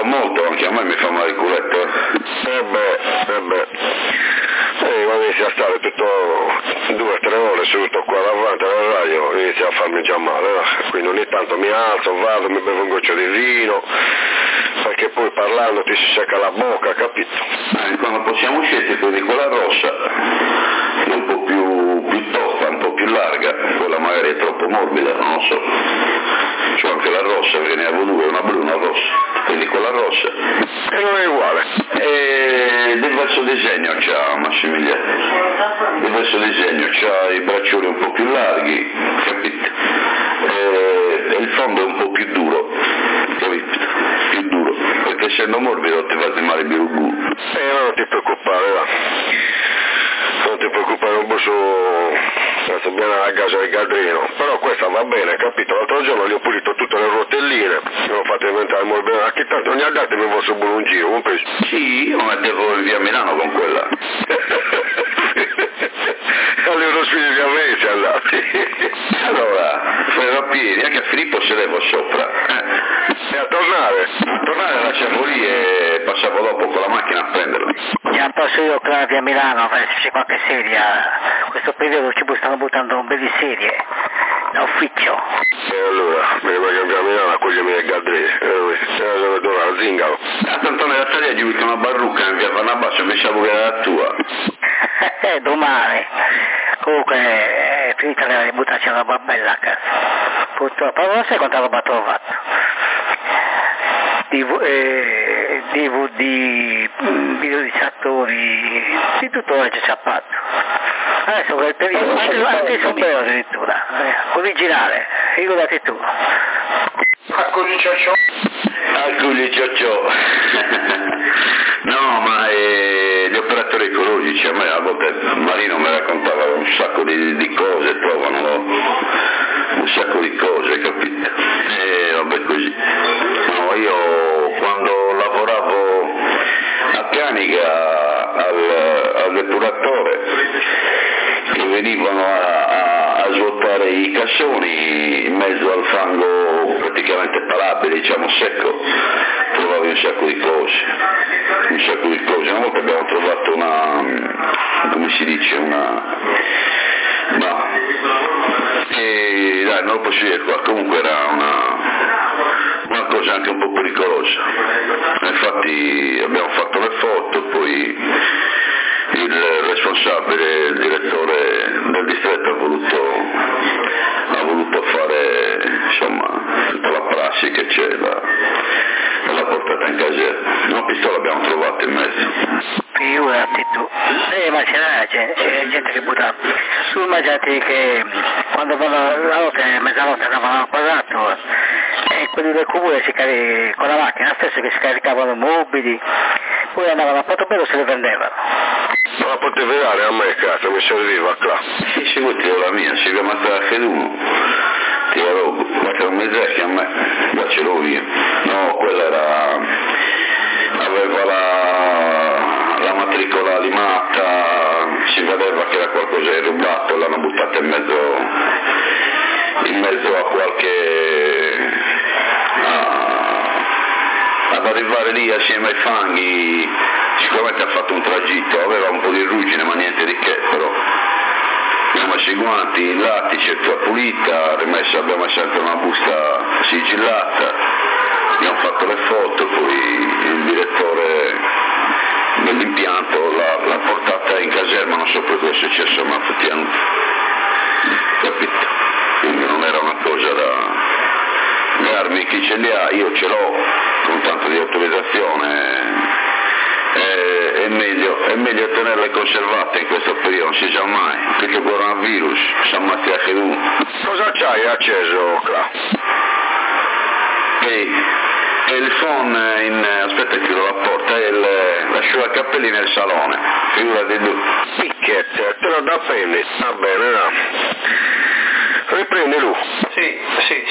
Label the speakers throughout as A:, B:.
A: molto, anche a me mi fa male il culetto.
B: Quando inizia a stare tutto 2 o 3 ore seduto qua davanti alla radio inizia a farmi già male, no? Quindi ogni tanto mi alzo, vado, mi bevo un goccio di vino, perché poi parlando ti si secca la bocca, capito?
A: Quando possiamo uscire poi di quella rossa, che è un po' più tosta, un po' più larga, quella magari è troppo morbida, non lo so. C'ho anche la rossa, perché ne avevo 2, una blu e una rossa, quindi quella rossa.
B: E non è uguale.
A: Diverso disegno c'ha Massimiliano, diverso disegno, c'ha i braccioli un po' più larghi, capito? E il fondo è un po' più duro, capito? Più duro, perché essendo morbido ti fa male il birugù.
B: Non ti preoccupare, va. Non ti preoccupare, non posso bene alla casa del Galdrino, però questa va bene, capito? L'altro giorno gli ho pulito tutte le rotelline, mi ho fatto diventare morbido, anche tanto non gli ha dato il vostro buon un giro, un peso.
A: Sì, io mi mettevo via Milano con quella.
B: All'Eurospin di Arresi andati.
A: Allora, farò piedi, anche a Filippo se levo sopra.
B: E a tornare?
A: A tornare la lasciavo lì e passavo dopo con la macchina a prenderla.
C: Già passo io Claudia a Milano a farci qualche sedia. Questo periodo ci stanno buttando un bel di serie da ufficio.
B: E allora, me ne voglio andare a Milano a cogliermi il Galdrino. Dove tornare al Zingaro?
A: A Tantone da Talia gli butta una barrucca in via Farnabasso, pensavo che era la tua.
C: Domani. Comunque è finita di buttarci una roba bella a casa. Purtroppo non sai quanta roba ho trovato. DVD, videoregistratori, di tutto oggi c'è fatto. Adesso quel periodo, anche il sombrero addirittura, originale, ricordati tu.
B: Alcuni ciocciò.
A: No, ma gli operatori ecologici, a me a volte Marino mi raccontava un sacco di cose, trovano un sacco di cose, capito? E vabbè così. No, io quando lavoravo a Canica al depuratore, che venivano a svuotare i cassoni in mezzo al fango praticamente palabile, diciamo secco, trovavi un sacco di cose. Una volta abbiamo trovato come si dice, dai, non lo posso dire qua, comunque era una cosa anche un po' pericolosa. Infatti abbiamo fatto le foto, poi il responsabile, il direttore del distretto ha voluto fare insomma tutta la prassi che c'è, l'ha portata in caserma. Una pistola abbiamo trovato in mezzo.
C: Figurati tu, ma c'è gente che butta su, immaginati che quando vanno la notte, mezzanotte andavano al quadrato e quelli del comune con la macchina stessa che si caricavano mobili, poi andavano a Portobello e se le vendevano.
B: Ma la potevi dare a me, cazzo, mi serviva qua.
A: Sì, io la mia, si chiama Feduno, ti la roba, ma che non mi zecchi a me, la ce l'ho io. No, quella aveva la matricola limata, si vedeva che era qualcosa di rubato, l'hanno buttata in mezzo a qualche... ad arrivare lì assieme ai fanghi, sicuramente ha fatto un tragitto, aveva un po' di ruggine ma niente di che, però abbiamo messo i guanti, il lattice, tutta pulita, abbiamo messo anche una busta sigillata, abbiamo fatto le foto, poi il direttore dell'impianto l'ha portata in caserma, non so per cosa è successo, ma effettivamente, capito? Quindi non era una cosa da... Le armi chi ce le ha, io ce l'ho con tanto di autorizzazione, è meglio tenerle conservate in questo periodo, non si sa mai, perché il coronavirus si ammazza anche uno.
B: Cosa c'hai acceso qua?
A: E il phone aspetta che chiudo la porta, l'asciugacapelli nel salone, figurati tu.
B: Picchette, te lo da prendi, va bene, no? Riprendi lui.
D: Sì.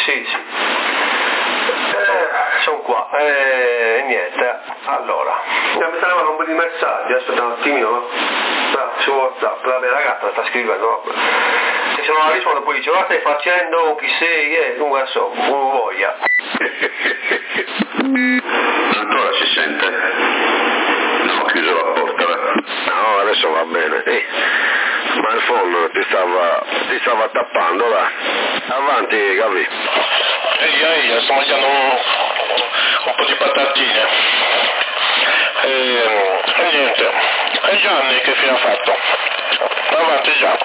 D: Sono qua, niente, allora, mi sta arrivando un po' di messaggi, aspetta un attimino, su WhatsApp, la mia ragazza sta scrivendo, e se non la rispondo poi dice, ma stai facendo, chi sei, comunque insomma, voglia.
A: Ancora si sente? Non ho chiuso la porta,
B: No, adesso va bene. Ma il phon ti stava tappando, là. Avanti, Gavi.
E: Ehi, sto mangiando un po' di patatine. E niente. E Gianni che fine ha fatto? Avanti già.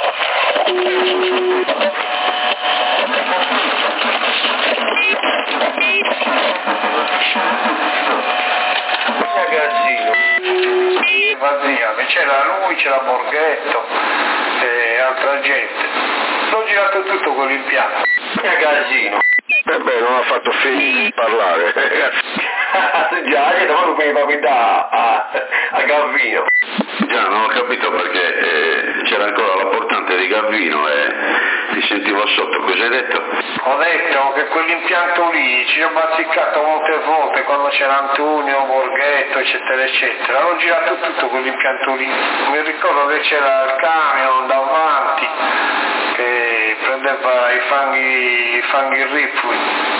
D: Ragazzino, che c'era lui, c'era Borghetto e altra gente. L'ho girato tutto con l'impianto. Ragazzino.
B: Beh, non ha fatto finire di parlare.
D: Già, che dopo mi papita a Gavino.
A: Già, non ho capito perché c'era ancora la portante di Gavino e ti sentivo sotto, cosa hai detto?
D: Ho detto che quell'impianto lì ci ho bazziccato molte volte quando c'era Antonio, Borghetto, eccetera, eccetera. L'ho girato tutto quell'impianto lì. Mi ricordo che c'era il camion davanti che prendeva i fanghi riflui.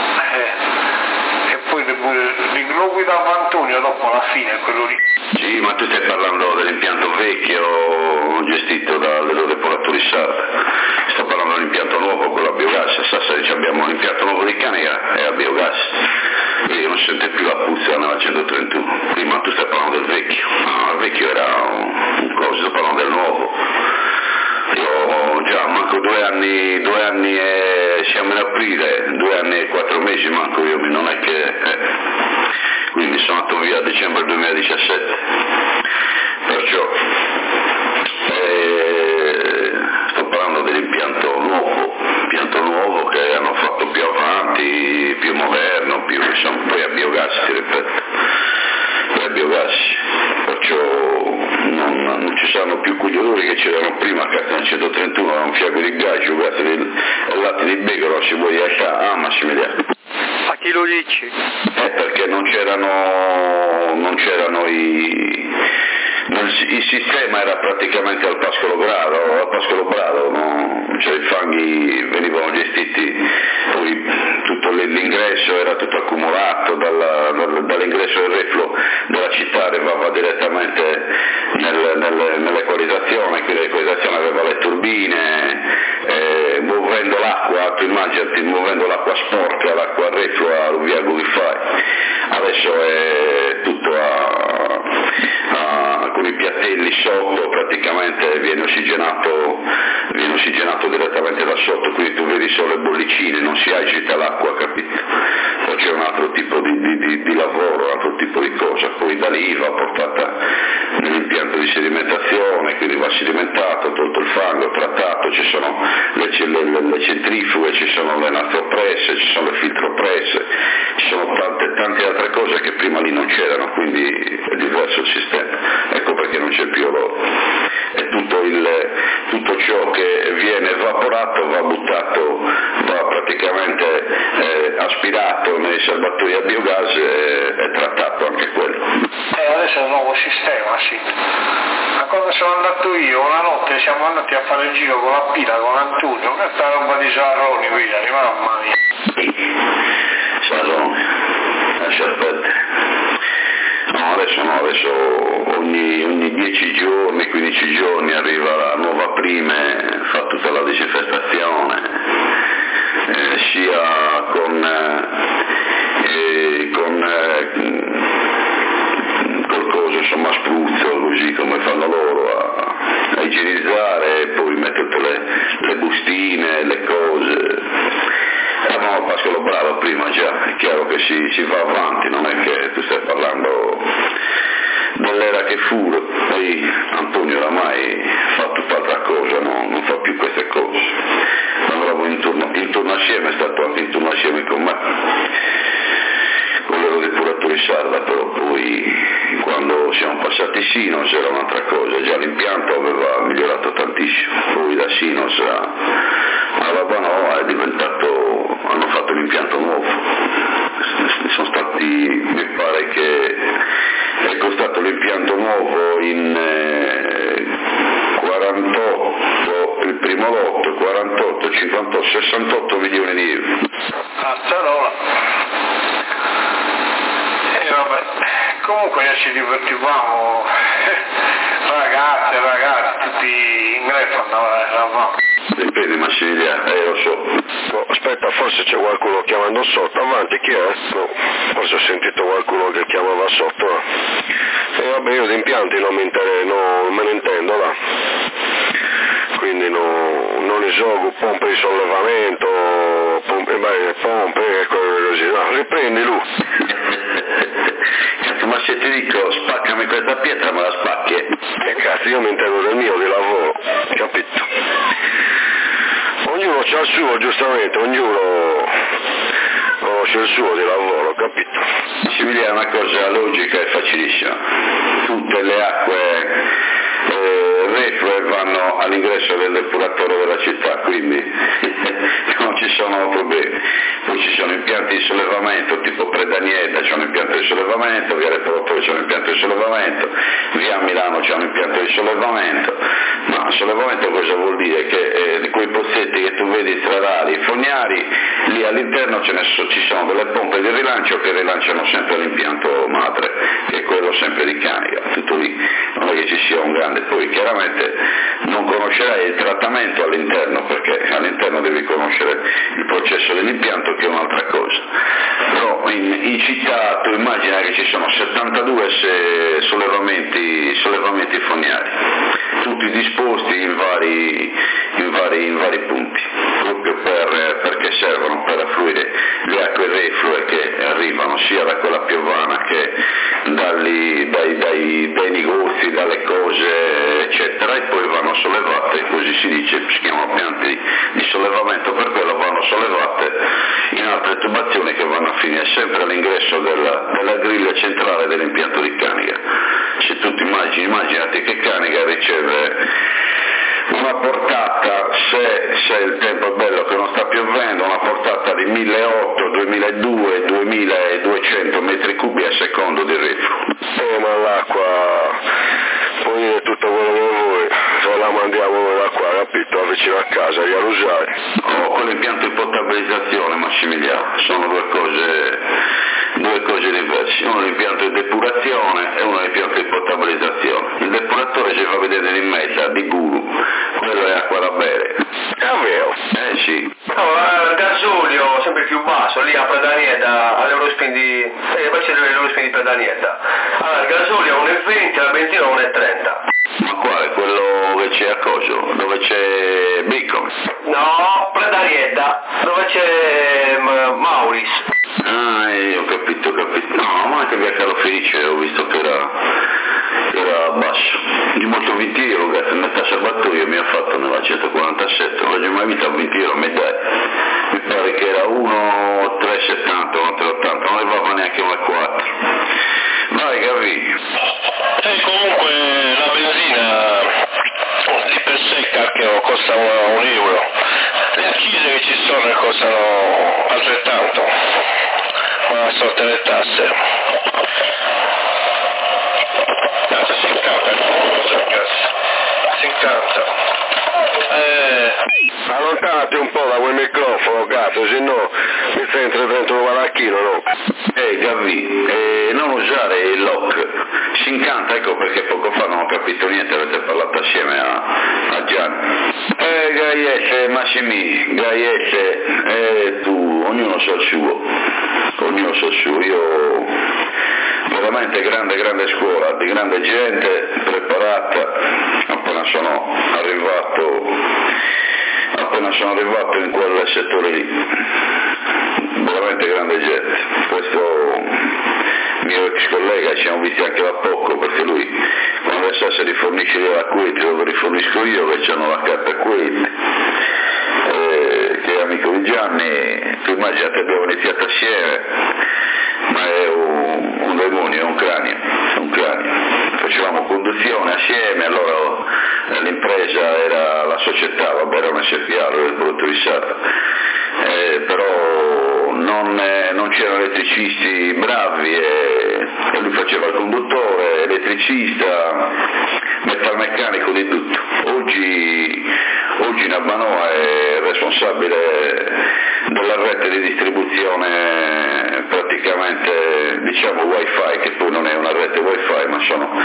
D: E poi lo guidava Antonio dopo alla fine, quello lì.
A: Sì, ma tu stai parlando dell'impianto vecchio gestito dalle loro depuratori sarde. Sto parlando dell'impianto nuovo con la biogas. A Sassari abbiamo un impianto nuovo di Canica e a biogas. Quindi non sente più la puzza nella 131. Prima tu stai parlando del vecchio. No, il vecchio era un coso, sto parlando del nuovo. Io già manco 2 anni e siamo in aprile, 2 anni e 4 mesi manco io, non è che quindi sono andato via a dicembre 2017, perciò sto parlando dell'impianto nuovo che hanno fatto più avanti, più moderno, più insomma, poi a biogas, ti ripeto, poi a biogas, perciò non ci saranno più quegli odori che c'erano prima, che nel 131 era un fiaco di ghiaccio, il latte di begoro, si vuoi a Massimiliano.
D: A chi lo dici?
A: Perché non c'erano il sistema era praticamente al Pascolo Brado, no? Cioè i fanghi venivano gestiti, poi tutto l'ingresso era tutto accumulato dall'ingresso del refluo della città, arrivava direttamente nell'equalizzazione, quindi l'equalizzazione aveva le turbine, muovendo l'acqua, tu immaginati muovendo l'acqua sporca, l'acqua reflua alluviale che fai. Adesso è tutto con i piattelli sotto, praticamente viene ossigenato direttamente da sotto, quindi tu vedi solo le bollicine, non si agita l'acqua, capito? Poi c'è un altro tipo di lavoro, un altro tipo di cosa, poi da lì va portata nell'impianto di sedimentazione, quindi va sedimentato, tolto il fango, trattato, ci sono le centrifughe, ci sono le nastropresse, ci sono le filtropresse, ci sono tante altre cose che prima lì non c'erano, quindi è diverso il sistema, ecco perché non c'è più odore. E tutto ciò che viene evaporato va buttato, va praticamente aspirato nei serbatoi a biogas e trattato anche quello.
D: Adesso è un nuovo sistema, sì. Ma quando sono andato io, una notte siamo andati a fare il giro con la pila, con Antonio, questa roba di Sarroni, guidali, mamma mia.
A: Sarroni, lascia perdere. Adesso ogni 10 giorni, 15 giorni arriva la nuova prime, fa tutta la disinfestazione, sia col coso, insomma spruzzo, così come fanno loro a igienizzare, e poi metto tutte le bustine, le cose. Eravamo al Pascolo Brado prima già, è chiaro che si va avanti, non è che tu stai parlando dell'era che fu, poi Antonio oramai fa tutt'altra cosa, non fa più queste cose. Andavo in turno assieme, è stato anche in turno assieme con me, con loro depuratori sarda, però poi quando siamo passati Sinos era un'altra cosa, già l'impianto aveva migliorato tantissimo, poi da Sinos a Labanò è diventato, hanno fatto l'impianto nuovo, sono stati, mi pare che è costato l'impianto nuovo in 48, il primo lotto, 48, 58, 68 milioni di euro.
D: Cazzarola. E vabbè. Comunque ci divertivamo, ragazzi, tutti in greffa eravamo.
A: Dipende Massimiliano, lo so.
B: No, aspetta, forse c'è qualcuno chiamando sotto, avanti, chi è? No, forse ho sentito qualcuno che chiamava sotto. E vabbè, io di impianti non me ne intendo, là. Quindi non ne gioco, pompe di sollevamento, pompe e cose così. No, riprendi lui.
A: Cazzo, ma se ti dico spaccami questa pietra me la spacchi?
B: Che cazzo, io mi intendo del mio di lavoro, capito? Ognuno c'ha il suo, giustamente, ognuno conosce il suo di lavoro, capito?
A: Massimiliano, una cosa logica e facilissima. Tutte le acque reflue vanno all'ingresso del depuratore della città, quindi non ci sono problemi. Poi ci sono impianti di sollevamento, tipo Predanieta c'è un impianto di sollevamento, via Reparatore c'è un impianto di sollevamento, via Milano c'è un impianto di sollevamento. Ma sollevamento cosa vuol dire? Che di quei pozzetti che tu vedi stradali, fognari, lì all'interno ci sono delle pompe di rilancio che rilanciano sempre l'impianto madre, che è quello sempre di Canica, tutto lì, non è che ci sia un grande. Poi chiaramente non conoscerai il trattamento all'interno, perché all'interno devi conoscere il processo dell'impianto, che è un'altra cosa. Però in città tu immagina che ci sono 72 sollevamenti fognari, tutti disposti in vari punti, proprio perché servono per affluire le acque reflue che arrivano sia da quella piovana che dai negozi, dalle cose eccetera, e poi vanno sollevate, così si dice, si chiamano pianti di sollevamento, per quello vanno sollevate in altre tubazioni che vanno a finire sempre all'ingresso della griglia centrale dell'impianto di Canica. Se tu ti immaginati che Canica riceve una portata, se il tempo è bello che non sta piovendo, una portata di 1.800, 2.200, 2.200 metri cubi al secondo di refluo.
B: Ma l'acqua può dire tutto quello che vuoi, se la mandiamo noi da qua, capito, vicino a casa, gli arusai.
A: Con l'impianto di potabilizzazione, Massimiliano, sono due cose diverse, uno l'impianto di depurazione e uno l'impianto di potabilizzazione. Il depuratore si fa vedere in mezzo, di guru, quello è acqua da bere.
B: È vero?
A: Sì.
D: No, il gasolio sempre più basso, lì a Predanieta, all'Eurospin di Predanieta. Allora, il gasolio è 1,20, la benzina è 1,30.
A: Ma quale? Quello che c'è a Coso, dove c'è Bricco?
D: No, Predanieta, dove c'è Mauris.
A: Ah, ho capito. No, ma anche via Carlo Felice ho visto che era basso. Di molto 20 euro, grazie, metà serbatoio mi ha fatto nella 147, non l'ho mai visto a 20 euro a metà. Mi pare che era 1,370, 1,380, non arrivava neanche 1,4. Vai Gavi.
E: E comunque la benzina di per sé cacchio costa €1. Le accise che ci sono costano altrettanto, ma sorte le tasse. Si incanta.
B: Allontanati un po' da quel microfono, cazzo, se no mi sento dentro un valacchino, no?
A: Gavi, non usare il lock, si incanta, ecco perché poco fa non ho capito niente, avete parlato assieme a Gianni. Gaiese, Massimi, Gaiese, tu, ognuno sa il suo, io veramente grande scuola, di grande gente, preparata, appena sono arrivato in quel settore lì, veramente grande gente. Questo mio ex collega ci siamo visti anche da poco, perché lui quando sa se rifornisce la Kuwait lo rifornisco io, che hanno la carta Kuwait, che è amico di Gianni. Tu immaginate, abbiamo iniziato assieme, ma è un demonio, è un cranio. Facevamo conduzione assieme, allora l'impresa era la società, vabbè, era una SPA, del prodotto di Sata, però non c'erano elettricisti bravi e lui faceva il conduttore, elettricista, metalmeccanico, di tutto. Oggi Nabbanoa è responsabile della rete di distribuzione praticamente diciamo wifi, che poi non è una rete wifi ma sono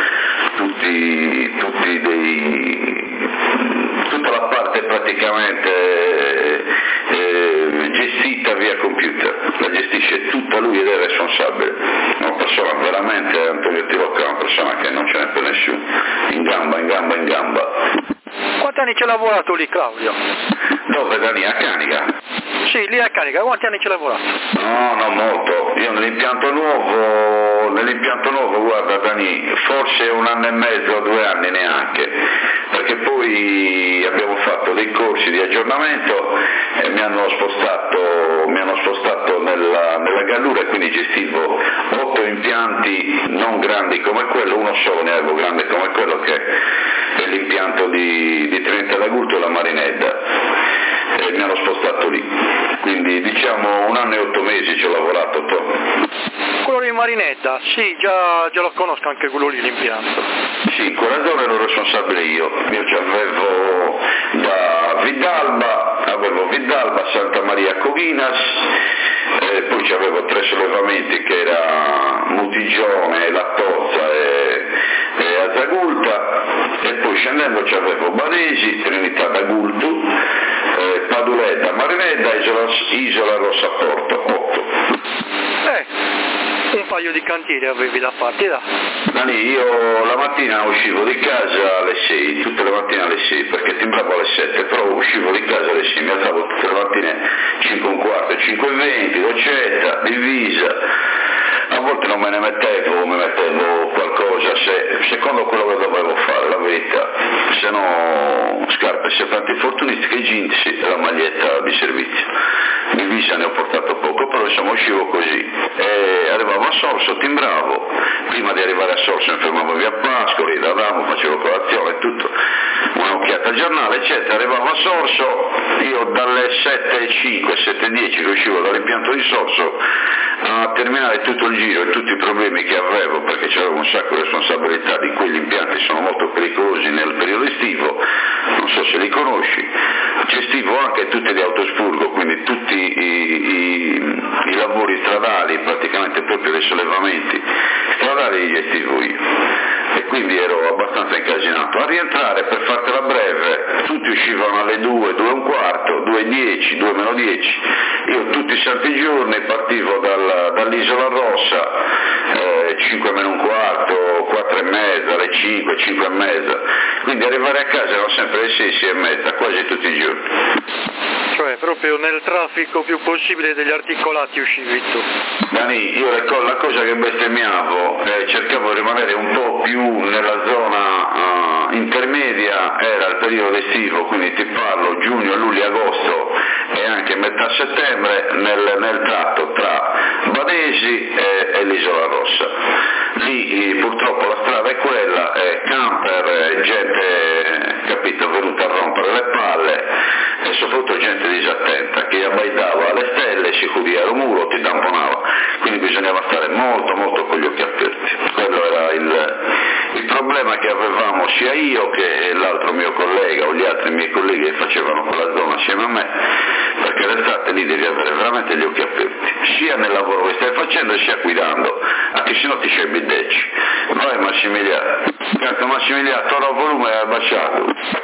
A: tutta la parte praticamente gestita via computer, la gestisce tutta lui ed è responsabile, una persona veramente, Antonio Tirocca è una persona che non ce n'è per nessuno, in gamba.
F: Quanti anni ci hai lavorato lì, Claudio?
A: Dove, da lì a Canica?
F: Sì, lì a Canica, quanti anni ci hai lavorato?
A: No, non molto, io nell'impianto nuovo, guarda Dani, forse 1 anno e mezzo, 2 anni neanche, perché poi abbiamo fatto dei corsi di aggiornamento e mi hanno spostato nella Gallura e quindi gestivo 8 impianti non grandi come quello, uno solo ne avevo grande come quello che è l'impianto di Trinità d'Agulto e la Marinedda, e mi hanno spostato lì, quindi diciamo 1 anno e 8 mesi ci ho lavorato.
F: Quello di Marinedda, sì, già lo conosco anche quello lì, l'impianto.
A: Sì, in quella zona ero responsabile io ci avevo da Vidalba, Santa Maria Covinas, poi ci avevo 3 sollevamenti che era Mutigione, Lattozza e Azzagulta, e poi scendendo ci avevo Baresi, Trinità d'Agulto, Paduletta, Marinedda, Isola Rossa Porto, 8.
F: Un paio di cantieri avevi da farti, da?
A: Dani, io la mattina uscivo di casa alle 6, tutte le mattine alle 6, perché timbravo alle 7, però uscivo di casa alle 6, mi alzavo tutte le mattine 5:15, 5:20, docetta, divisa, a volte non me ne mettevo, mi mettevo qualcosa, secondo quello che dovevo fare, la verità, se no scarpe, serpenti infortunistiche, jeans e la maglietta di servizio. Divisa ne ho portato poco, però insomma uscivo così, e arrivavo a Sorso, timbravo, prima di arrivare a Sorso mi fermavo via Pascoli, D'Adamo, facevo colazione e tutto, un'occhiata al giornale eccetera, arrivavo a Sorso, io dalle 7:05, 7:10 che uscivo dall'impianto di Sorso a terminare tutto il giro e tutti i problemi che avevo, perché c'avevo un sacco di responsabilità, di quegli impianti sono molto pericolosi nel periodo estivo, non so se li conosci, gestivo anche tutti gli autospurgo, quindi tutti i lavori stradali, praticamente proprio dei sollevamenti stradali li gestivo io, e quindi ero abbastanza incasinato. A rientrare, per fartela breve, tutti uscivano alle 2, 2:15, 2:10, 2:10, io tutti i santi giorni partivo dall'Isola Rossa, 5:15, 4:30, alle 5, 5:30, quindi arrivare a casa erano sempre le 6, 6:30, quasi tutti i giorni.
F: Cioè proprio nel traffico più possibile degli articolati uscivi tu?
A: Dani, io la cosa che bestemmiavo, cercavo di rimanere un po' più nella zona intermedia, era il periodo estivo, quindi ti parlo giugno, luglio, agosto e anche metà settembre, nel tratto tra Badesi e l'Isola Rossa. Lì purtroppo la strada è quella, camper, gente, capito, venuta a rompere le palle, e soprattutto gente disattenta che abbaitava alle stelle, si cudiva il muro, ti tamponava, quindi bisognava stare molto molto con gli occhi aperti. Quello era il problema che avevamo sia io che l'altro mio collega o gli altri miei colleghi che facevano quella zona assieme a me, perché l'estate lì devi avere veramente gli occhi aperti, sia nel lavoro che stai facendo sia guidando, anche se no ti c'è il bidecci. Vai Massimiliano, cazzo Massimiliano, torna il volume e è abbasciato.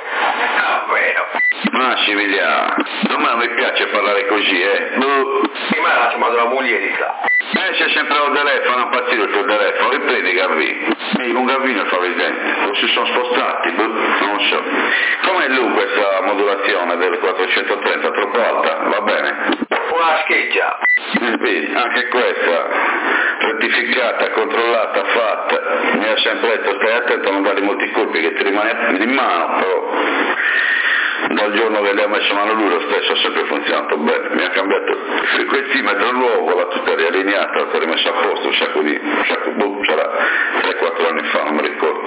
A: Massimiliano, a me non mi piace parlare così,
D: Prima era chiamato la moglie di là.
A: C'è sempre al telefono, impazzito il tuo telefono, riprendi Gavino. Un Gavino fa vedere, o si sono spostati, non so. Com'è lui questa modulazione del 430, troppo alta, va bene?
D: Una scheggia.
A: Vedi, anche questa, rettificata, controllata, fatta, mi ha sempre detto stai attento a non dare molti colpi che ti rimane in mano, però dal giorno che gli ha messo mano lui lo stesso ha sempre funzionato bene, mi ha cambiato il frequenzimetro nuovo, l'ha tutta riallineata, l'ha rimessa a posto, sarà 3-4 anni fa, non mi ricordo.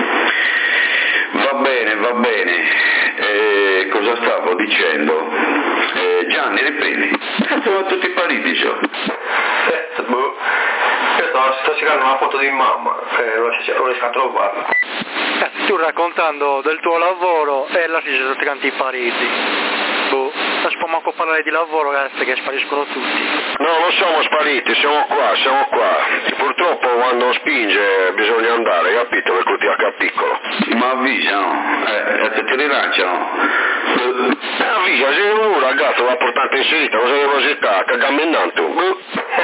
A: Va bene, cosa stavo dicendo? Gianni, riprendi, sono tutti pariti,
D: Sto cercando una foto di mamma, non riesco a trovarla.
F: Tu raccontando del tuo lavoro e là ci sono tanti pariti. Non si può manco parlare di lavoro, ragazzi, che spariscono tutti.
B: No, non siamo spariti, siamo qua. Purtroppo quando spinge bisogna andare, capito? Per cui ti piccolo.
A: Ma avvisano, ti rilanciano.
B: Avvisa, se uno ragazzo va portante inserita, cosa devo città, cagaminando.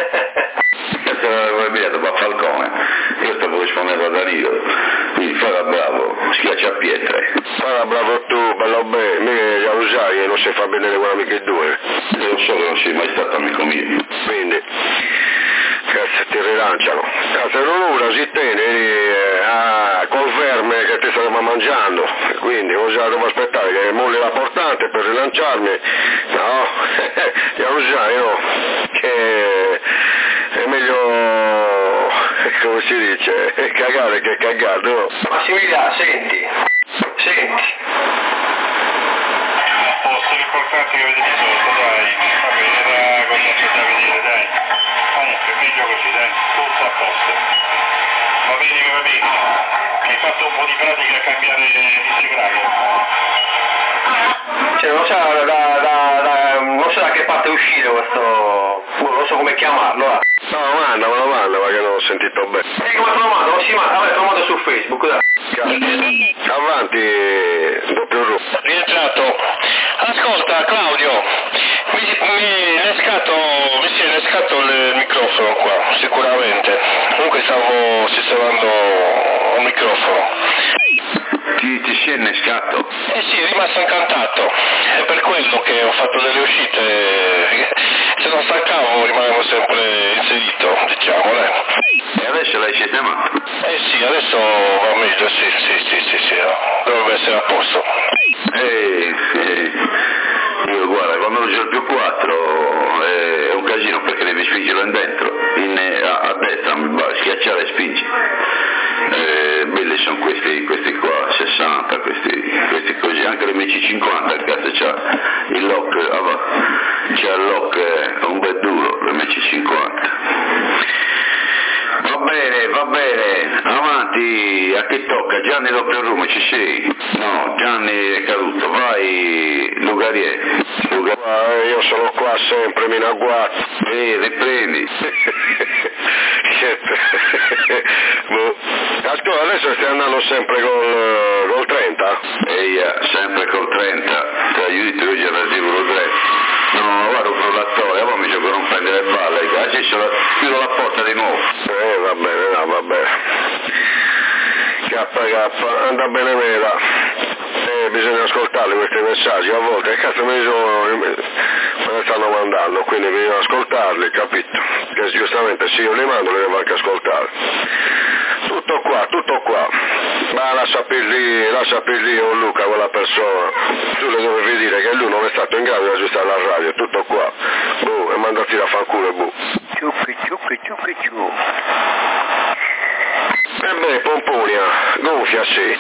A: Da Falcone, io stavo rispondendo a Danilo, quindi fai bravo, schiaccia a pietre.
B: Fai bravo tu, bello bene, me già usai e non si fa bene con amici e due.
A: Lo so che non sei mai stato amico mio.
B: Quindi, cazzo ti rilanciano. Cazzo non ora si tiene col verme che ti staremo mangiando, quindi cosa devo aspettare che molli la portante per rilanciarmi? No, già usai, no, che è meglio, come si dice, cagare che cagare, no?
D: Massimiliano, senti.
E: Posso riportarti che vedete sotto, dai. Va bene, era cosa da vedere, dai. Comunque, meglio così, dai. Tutto a posto. Va bene. Hai fatto un po' di pratica a cambiare l'integrale.
D: Cioè, non so da che parte uscire questo, non so come chiamarlo.
B: No, me lo manda, ma che non ho sentito bene.
D: Come te lo mando? Non si manda, vabbè, te lo mando su Facebook, dai.
B: Avanti, doppio ruolo.
E: Rientrato. Ascolta Claudio, mi si è innescato il microfono qua, sicuramente. Comunque stavo sistemando un microfono.
A: Ti si è innescato?
E: Sì, è rimasto incantato. È per quello che ho fatto delle uscite. Se non staccavo rimanevo sempre inserito, diciamo,
A: E adesso l'hai sistemato?
E: Sì, adesso va meglio, sì, dovrebbe essere a posto.
A: Io guarda, quando uso il più 4 è un casino perché devi spingerlo in dentro, a destra, schiacciare e spingi. Belli sono questi qua, 60, questi così, anche l'MC50 il cazzo c'ha il lock, c'ha il lock, è un bel duro l'MC50. Va bene, avanti, a che tocca? Gianni doppio rumo, ci sei? No, Gianni è caduto, vai Lugarier.
B: Io sono qua sempre, mi agguato.
A: Riprendi.
B: Adesso stai andando sempre col 30?
A: Sempre col 30, ti aiuti oggi alla sicuro 3. No, guarda un frullattore, poi mi dice che non prendere le balle, adesso chiudo la porta di nuovo.
B: Va bene. K, anda bene mera. Bisogna ascoltarli questi messaggi, a volte, cazzo me ne stanno mandando, quindi bisogna ascoltarli, capito? Che giustamente se io li mando li devo anche ascoltare. Tutto qua. Ma lascia per lì o Luca, quella persona. Tu le dovevi dire che lui non è stato in grado di aggiustare la radio, tutto qua. E mandati da fanculo,
C: Ciucchi.
B: Pomponia, gonfia sì.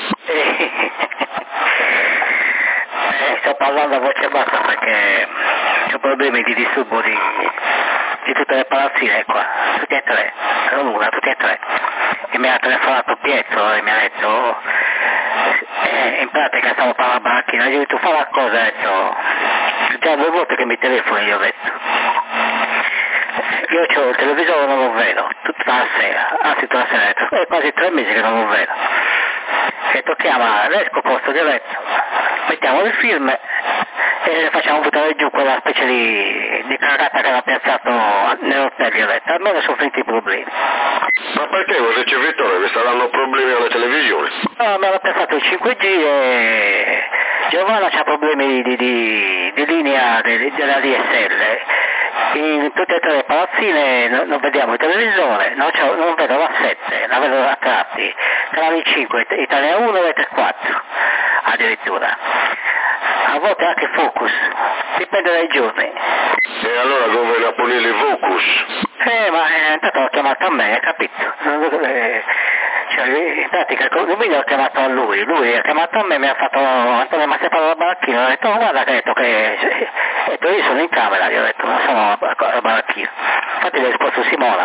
C: Sto parlando a voce bassa perché ho problemi di disturbo di tutte le palazzine qua, tutti e tre, non una, tutti e tre. E mi ha telefonato Pietro e mi ha detto, in pratica stavo parlando alla macchina, gli ho detto fa la cosa, ho detto, già 2 volte che mi telefoni, gli ho detto. Io c'ho il televisore, non lo vedo, tutta la sera, è quasi 3 mesi che non lo vedo. Ho detto chiama, esco posto di letto, mettiamo il film e facciamo buttare giù quella specie di cagata che aveva piazzato nell'hotel, ho detto, almeno sono finiti i problemi.
B: Ma perché il ricevitore vi saranno problemi alle televisioni?
C: No, mi hanno piazzato il 5G e Giovanna c'ha problemi di linea della DSL. In tutte e 3 le palazzine non vediamo il televisore, non vedo la 7, la vedo a tratti, canali 5, Italia 1 e 4 addirittura, a volte anche Focus, dipende dai giorni.
B: E allora come Napoli li Focus?
C: Ma intanto l'ho chiamato a me, capito? Cioè, in pratica il condominio l'ho chiamato a lui ha chiamato a me, mi ha fatto Antonio ma separato la baracchina, ho detto guarda che io sono in camera, gli ho detto non sono a baracchina, infatti gli ho risposto Simona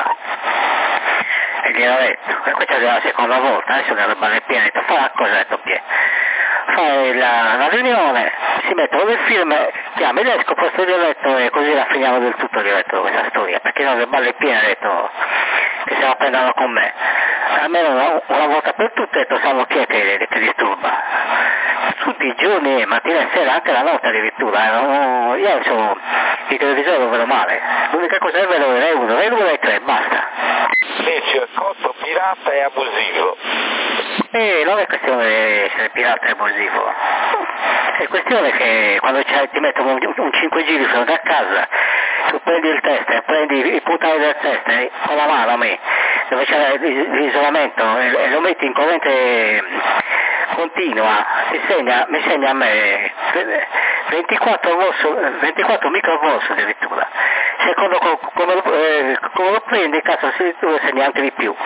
C: e gliel'ho detto, e questa è la seconda volta, adesso nella barra piena, ho detto fa la cosa, ho detto fare la riunione, si mettono le firme, chiama il vescovo, posto di eletto e così la finiamo del tutto diretto questa storia, perché non le balle piene ha detto che se la prendono con me. Almeno una volta per tutte detto sanno chi è che disturba. Tutti i giorni, mattina e sera, anche la notte addirittura. Io sono il televisore lo vedo male. L'unica cosa che vedo è Rai 1 e 3, basta.
G: Dice il costo pirata e abusivo.
C: Non è questione di essere pirata e abusivo. È questione che quando ti mettono un 5 giri fuori da casa, tu prendi il tester, prendi i puntali del tester con la mano a me, dove c'è l'isolamento e lo metti in corrente continua, mi segna a me 24 microvolts addirittura. Secondo come lo prendi, cazzo, tu lo segni anche di più.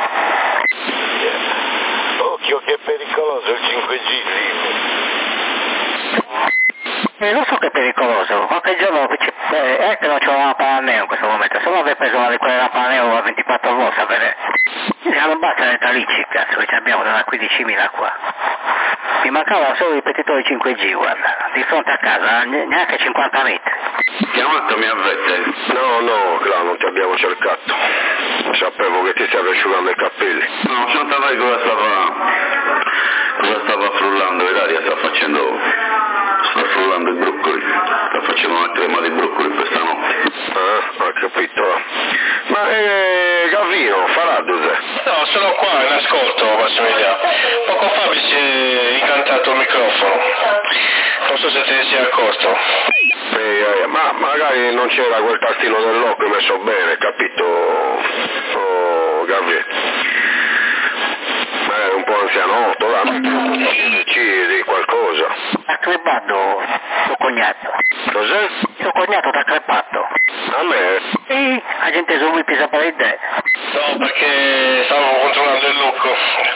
G: Occhio che è pericoloso il 5G.
C: Lo so che è pericoloso, qualche giorno è che non c'ho una lampada neo in questo momento, se no avrei preso una di quelle lampade neo a 24 volt, sapete? Non basta le talici, cazzo, che abbiamo da 15.000 qua. Mi mancava solo i ripetitori 5G, guarda, di fronte a casa, neanche 50 metri.
A: Chiamato mi avvette?
B: No, Cla, non ti abbiamo cercato. Sapevo che ti stavi asciugando i capelli.
A: No, sono stato cosa stava frullando, Ilaria sta frullando i broccoli, sta facendo una crema di broccoli questa notte.
B: Ho capito. Ma Gavino, farà dos'è?
E: No, sono qua in ascolto, Massimiliano. Poco fa mi si è incantato il microfono. Non so se te ne sia accorto.
B: Ma magari non c'era quel tastino dell'occhio messo bene, capito? Gavi. È un po' anzianotto, decidi qualcosa.
C: Ha crepato tuo cognato.
B: Cos'è?
C: Tuo cognato t'ha crepato.
B: A me?
C: Sì, la gente su lui pisa per te.
E: No, perché stavo controllando il lucco.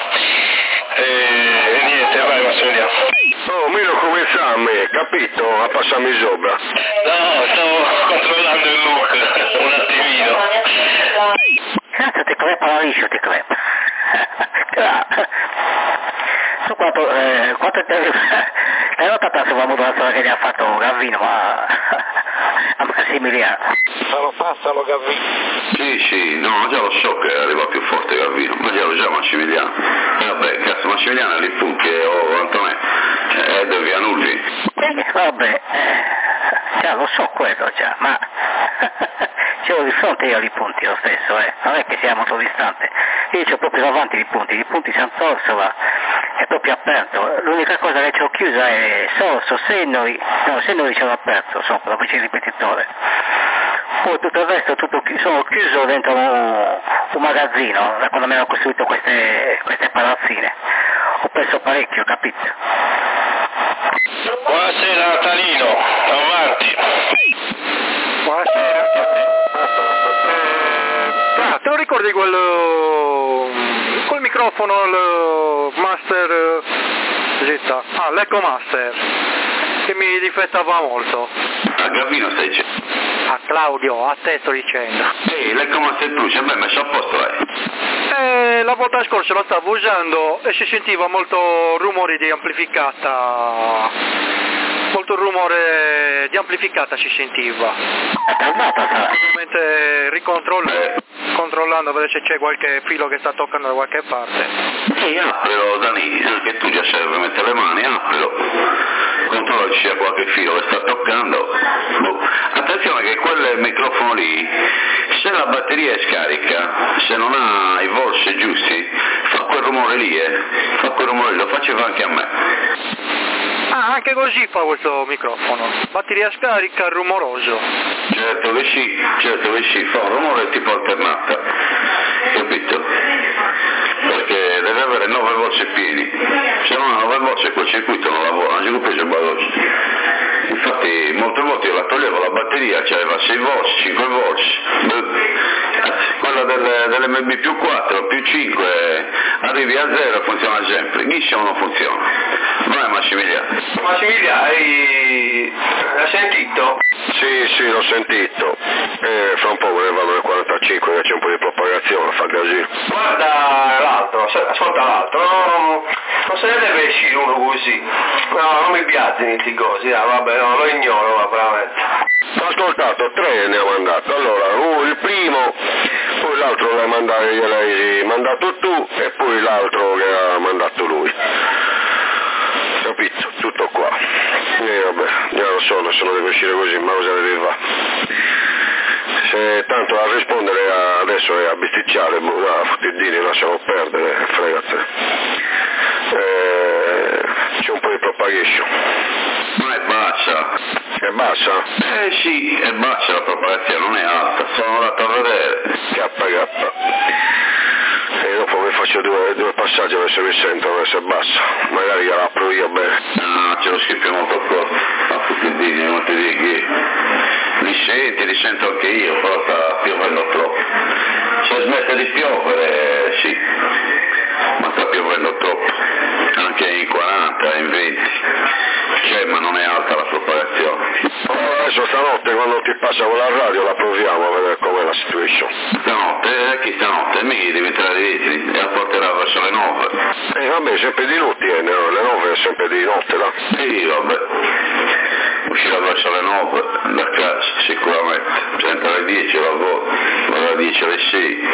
E: E niente, vai Massimiliano.
B: Oh, miro come sa a me, capito? A passarmi sopra.
E: No, stavo controllando il look, un attimino.
C: Cazzo, ti crepa la liscio, ti crepa. Su quanto l'hai notata sulla modulazione che gli ha fatto Gavino a Massimiliano?
G: Passalo Gavino.
A: Sì, no, già lo so che arriva più forte Gavino, ma già Massimiliano. Vabbè, cazzo, Massimiliano è lì punche o Antonè, devi annulli.
C: Vabbè, già lo so quello già, ma ce l'ho di fronte io ai punti lo stesso, non è che sia molto distante. Io c'ho proprio davanti i punti Sant'Orsola è proprio aperto, l'unica cosa che c'ho chiusa è Sorso, Sennori ce l'ho aperto sopra, dove c'è il ripetitore. Poi tutto il resto sono chiuso dentro un magazzino, da quando mi hanno costruito queste palazzine. Ho perso parecchio, capito?
E: Buonasera Natalino, avanti.
F: Buonasera. Te lo ricordi quel microfono, il Master Z? L'Eco Master, che mi difettava molto.
A: A Gavino stai dicendo?
F: A Claudio, a te sto dicendo.
A: L'Eco Master Plus, vabbè, messo a posto lei.
F: La volta scorsa lo stavo usando e si sentiva molto rumore di amplificata. Molto rumore di amplificata si sentiva. Mentre controllando a vedere se c'è qualche filo che sta toccando da qualche parte.
A: Aprilo Dani, anche tu già serve mettere le mani, aprilo. Controlla se c'è qualche filo che sta toccando. Attenzione che quel microfono lì, se la batteria è scarica, se non ha i volts giusti, fa quel rumore lì, lo faceva anche a me.
F: Anche così fa questo microfono. Batteria scarica, rumoroso.
A: Certo che sì, fa un rumore e ti porta in matta. Capito? Perché deve avere 9 volts pieni. Se non ha 9 volts quel circuito non lavora, non si capisce il veloce. Infatti molte volte io la toglievo la batteria, c'aveva 6 volts, 5 volts. Quella dell'MB più 4, più 5, arrivi a 0 e funziona sempre. Ghiscia non funziona. Vai Massimiliano.
D: Massimiliano, hai sentito?
B: Sì, l'ho sentito. Fra un po' volevano nel 45 che c'è un po' di propagazione, fa casino.
D: Guarda l'altro, ascolta l'altro, cosa ne deve uscire uno così? No, non mi piacciono questi cose, vabbè, no, lo ignoro, ma veramente.
B: Ho ascoltato 3 ne ha mandato, allora il primo, poi l'altro gliel'hai mandato tu e poi l'altro che ha mandato lui. Capito? Tutto qua. Vabbè, io non so, nessuno deve uscire così, ma cosa deve fare? Se tanto a rispondere adesso è a bisticciare, Futtidini, lasciamo perdere, fregate. C'è un po' di propagation.
A: Ma è bassa.
B: È bassa?
A: Sì, è bassa la propagazione, non è alta, sono andato a vedere.
B: KK. E dopo mi faccio due passaggi adesso mi sentono adesso è bassa, magari gliela apro io bene.
A: No, ce lo schippiamo troppo a Futtidini, non ti dico che li sento anche io, però sta piovendo troppo. Se smette di piovere, sì, ma sta piovendo troppo, anche in 40, in 20, ma non è alta la propagazione.
B: Adesso stanotte quando ti passa con la radio la proviamo a vedere com'è la situation.
A: Stanotte, mica diventerà di vetri e la porterà verso le 9.
B: Vabbè, sempre di notte, le 9 è sempre di notte, là.
A: Sì, vabbè. Uscirà verso le 9 da casa, sicuramente. Sempre alle 10 lavoro, dalle 10 alle 6.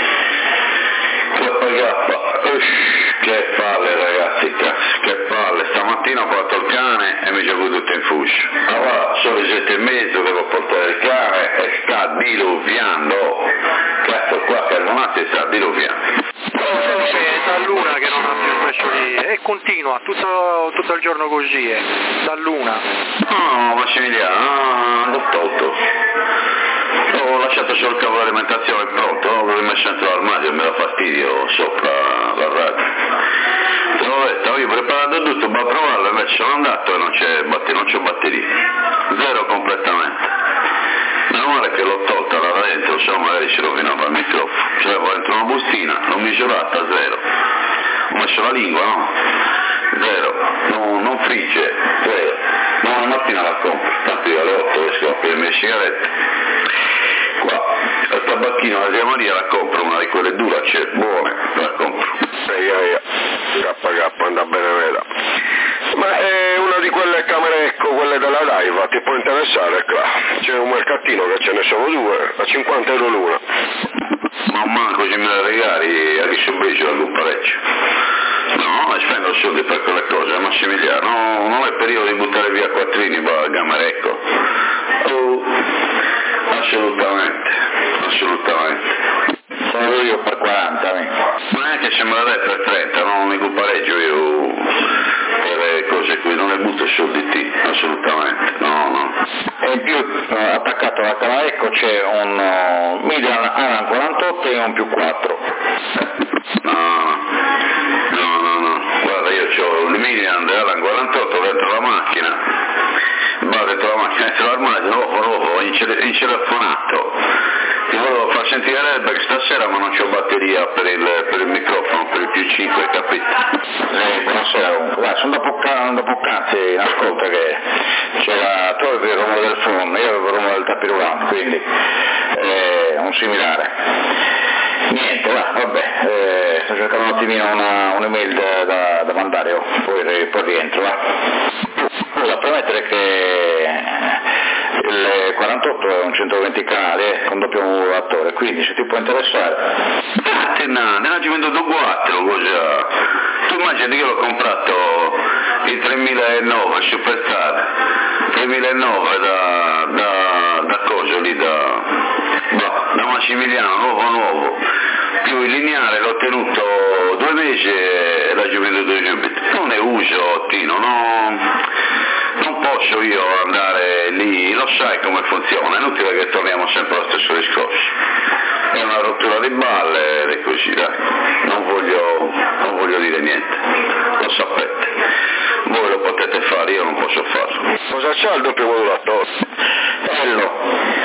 A: Che palle ragazzi, cazzo, che palle. Stamattina ho portato il cane e mi gioco tutto in fuscio. Allora, sono le 7:30, devo portare il cane e sta diluviando. Cazzo, qua per un attimo sta diluviando.
F: È da luna che non ha più smesso di... e continua tutto il giorno così, dall'una.
A: No, Massimiliano, l'ho tolto. Ho lasciato solo il cavo dell'alimentazione pronto, l'ho rimesso dentro l'armadio e mi dà fastidio sopra la radio. L'ho detto, avevo preparato tutto, ma a provarlo invece sono andato e non c'è batteria. Zero completamente. Meno male che l'ho tolta là dentro, se no magari si rovinava il microfono. Ce l'avevo dentro una bustina, l'ho misurata, zero. Ho messo la lingua, no? Zero. Non frigge, zero. Ma la mattina la compro, tanto io alle 8 esco a aprire le mie sigarette. Qua, al tabacchino alla Zia Maria la compro, una di quelle dura, c'è buone, la compro.
B: KK, anda bene veda. Ma è una di quelle camere ecco, quelle della Daiva, ti può interessare qua. C'è un mercatino che ce ne sono 2, a 50 euro l'una.
A: Ma manco se me la regali, a chi si invece la parecchio. No, spendo soldi per quelle cose, Massimiliano, non è periodo di buttare via quattrini, a Gamerecco. Assolutamente.
E: Sono io per 40,
A: ma anche se me la dai per 30, non mi pareggio io per le cose qui, non le butto soldi te, assolutamente, no.
E: E in più attaccato alla Camerecco c'è un Milan Alan 48 e un più 4.
A: No, guarda io ho il Milan Alan 48 dentro la macchina, dentro l'armadio, nuovo, incelefonato. Ti volevo far sentire l'airbag stasera ma non c'ho batteria per il microfono, per il più 5, capito?
E: Buonasera comunque, sono da poc'anzi in ascolto che c'era tolto il rumore del phon, io avevo il rumore del tapirulano, quindi è un similare. Niente, vabbè, sto cercando un attimino un'email da mandare, poi rientro. Da premettere che il 48 è un 120 canali con doppio modulatore, quindi se ti può interessare.
A: Ne ho venduto 4, cosa? Tu immagini che l'ho comprato il 3009 Superstar, 3009 da cosa lì, da Massimiliano, nuovo, più il lineare l'ho tenuto 2 mesi e l'ho venduto subito. Non ne uso, Tino, non posso io andare lì, lo sai come funziona, è inutile che torniamo sempre allo stesso discorso. È una rottura di balle e così, dai. Non voglio dire niente, lo sapete. Voi lo potete fare, io non posso farlo.
B: Cosa c'ha il doppio modulatore?
A: Bello.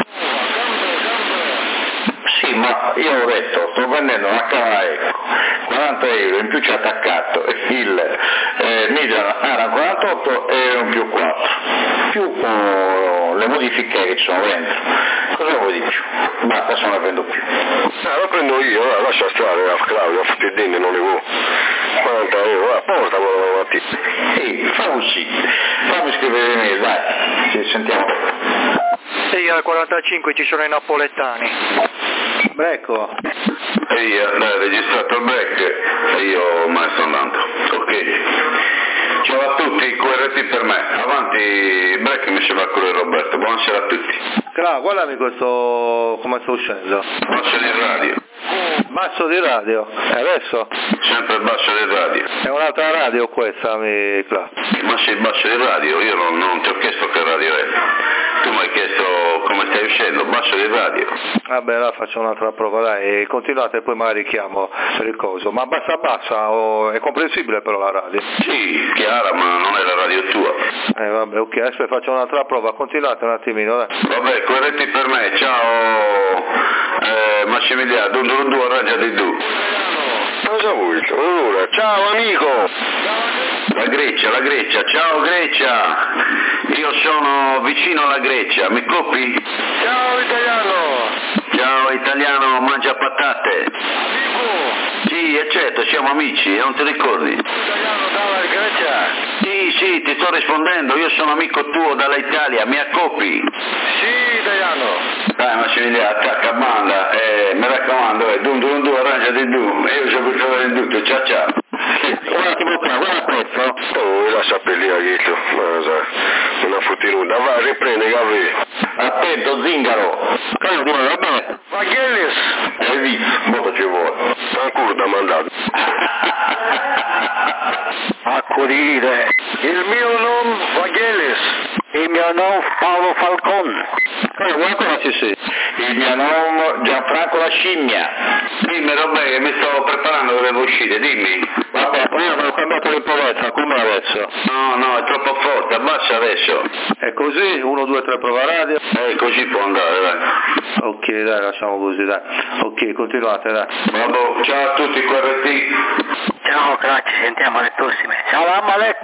E: Sì, ma io ho detto, sto vendendo una Camerecco, 40 euro, in più ci ha attaccato il Milan Aran 48 e un più 4, più le modifiche che ci sono dentro. Cosa vuoi di più? Basta, se non ne prendo più.
B: Lo prendo io, lascia stare a Claudio, a Futtidini non li vuoi. 40 euro, portamelo la mattina.
H: Sì, fammi scrivere me, dai, ci sentiamo.
F: Sì, al 45 ci sono i napoletani.
I: Brecco.
A: Ehi, hai registrato il break e io me ne sto andando. Ok. Ciao a tutti, QRT per me. Avanti, break mi sembra quello di Roberto. Buonasera a tutti.
I: Claro, guardami questo come sto uscendo.
A: Basso di radio.
I: Basso di radio. E adesso?
A: Sempre basso di radio.
I: È un'altra radio questa, Claro.
A: Ma sei basso di radio? Io non ti ho chiesto che radio è. Tu mi hai chiesto come stai uscendo, basso di radio.
I: Vabbè, allora faccio un'altra prova, dai, continuate e poi magari chiamo per il coso. Ma bassa, è comprensibile però la radio?
A: Sì, chiara, ma non è la radio tua.
I: Vabbè, ok, adesso faccio un'altra prova, continuate un attimino, dai.
A: Vabbè, QRT per me, ciao Massimiliano, du, arrangia di du.
B: Cosa vuoi? Allora, ciao amico!
A: La Grecia, ciao Grecia! Io sono vicino alla Grecia, mi copi?
B: Ciao italiano!
A: Ciao italiano, mangia patate!
B: Amico!
A: Sì, è certo, siamo amici, non ti ricordi?
B: Italiano dalla Grecia!
A: Sì, ti sto rispondendo, io sono amico tuo dalla Italia, mi accopi?
B: Sì, italiano!
A: Dai Massimiliano, attacca banda, mi raccomando, du, arrangia di du, e io sono il di tutto, ciao.
H: Un attimo qua, guarda questo.
B: Oh, lascia pellire Ghito, una futinuda, vai, riprendi Gavi.
H: Attento, zingaro. Cosa vuoi, vabbè?
B: Vangelis!
H: Hai visto, molto ci vuole.
B: Ancora da mandato.
C: Accudire.
B: Il mio nome Vangelis.
C: Il mio nome Paolo Falcon.
H: Guarda sì. Il mio nome Gianfranco La Scimmia.
A: Dimmi Roberto, mi stavo preparando, dovevo uscire, dimmi.
H: Vabbè, poi avevo cambiato l'impovenza, come adesso?
A: No, è troppo forte, abbassa adesso.
I: È così? 1, 2, 3, prova radio?
A: Così può andare, dai.
I: Ok, dai, lasciamo così, dai. Ok, continuate, dai.
A: Vabbè, ciao a tutti, QRT.
C: Ciao, grazie, ci sentiamo alle prossime. Salam alek.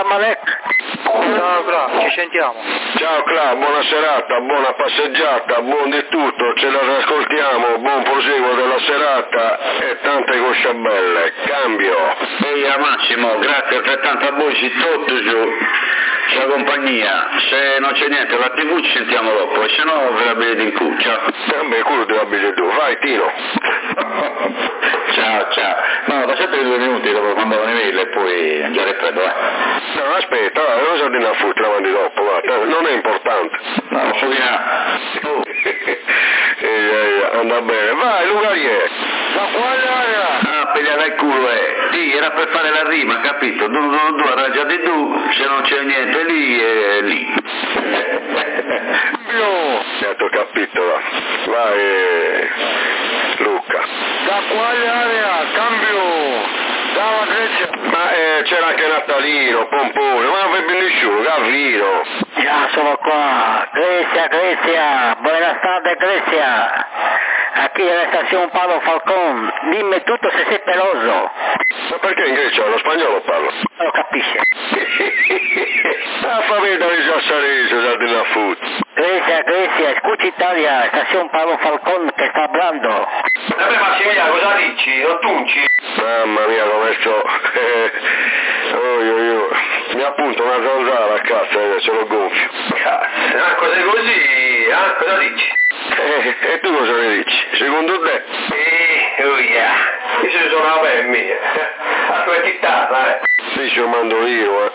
F: Ciao, Cla, ci sentiamo.
B: Ciao Cla, buona serata, buona passeggiata, buon di tutto, ce la ascoltiamo, buon proseguo della serata e tante cosce belle. Cambio.
A: Ehi Massimo, grazie altrettanto a voi, si tutto giù. La compagnia, se non c'è niente alla TV ci sentiamo dopo, e se no ve la vedete in culo, ciao.
B: Beh, quello te la vedete tu, vai Tino.
H: Ciao. No, lasciate 2 minuti dopo quando un'email e poi già riprendo,
B: No, aspetta, non so di una futti avanti dopo, guarda, non è importante.
H: No, non so di
B: Anda bene, vai Lugarie. Ma quale area?
A: Ah, pigliala il culo, Sì, era per fare la rima, capito? Du, arrangia di du, se non c'è niente lì, è lì.
B: Ho capito, vai Luca. Da quale area? Cambio. Dalla Grecia. Ma c'era anche Natalino, Pompone, ma non vedi nessuno, Gavino.
C: Già sono qua. Grecia. Buenas tardes, Grecia. Aquí en la estación Paolo Falcon. Dimmi tutto se sei peloso.
B: Ma perché in Grecia lo spagnolo parla?
C: Non lo capisce.
B: La famiglia di Sassarese, da della food.
C: Grecia, escucha Italia, estación Paolo Falcon che sta hablando.
D: Vabbè Massimiliano, cosa dici? Non tunci?
B: Mamma mia, come sto. Mi appunto una zanzara a cazzo, sono gonfio.
D: Cazzo, cose così, cosa dici?
B: E tu cosa ne dici? Secondo te?
D: Io ci sono una bella mia. La tua chitarra,
B: Dici lo mando io,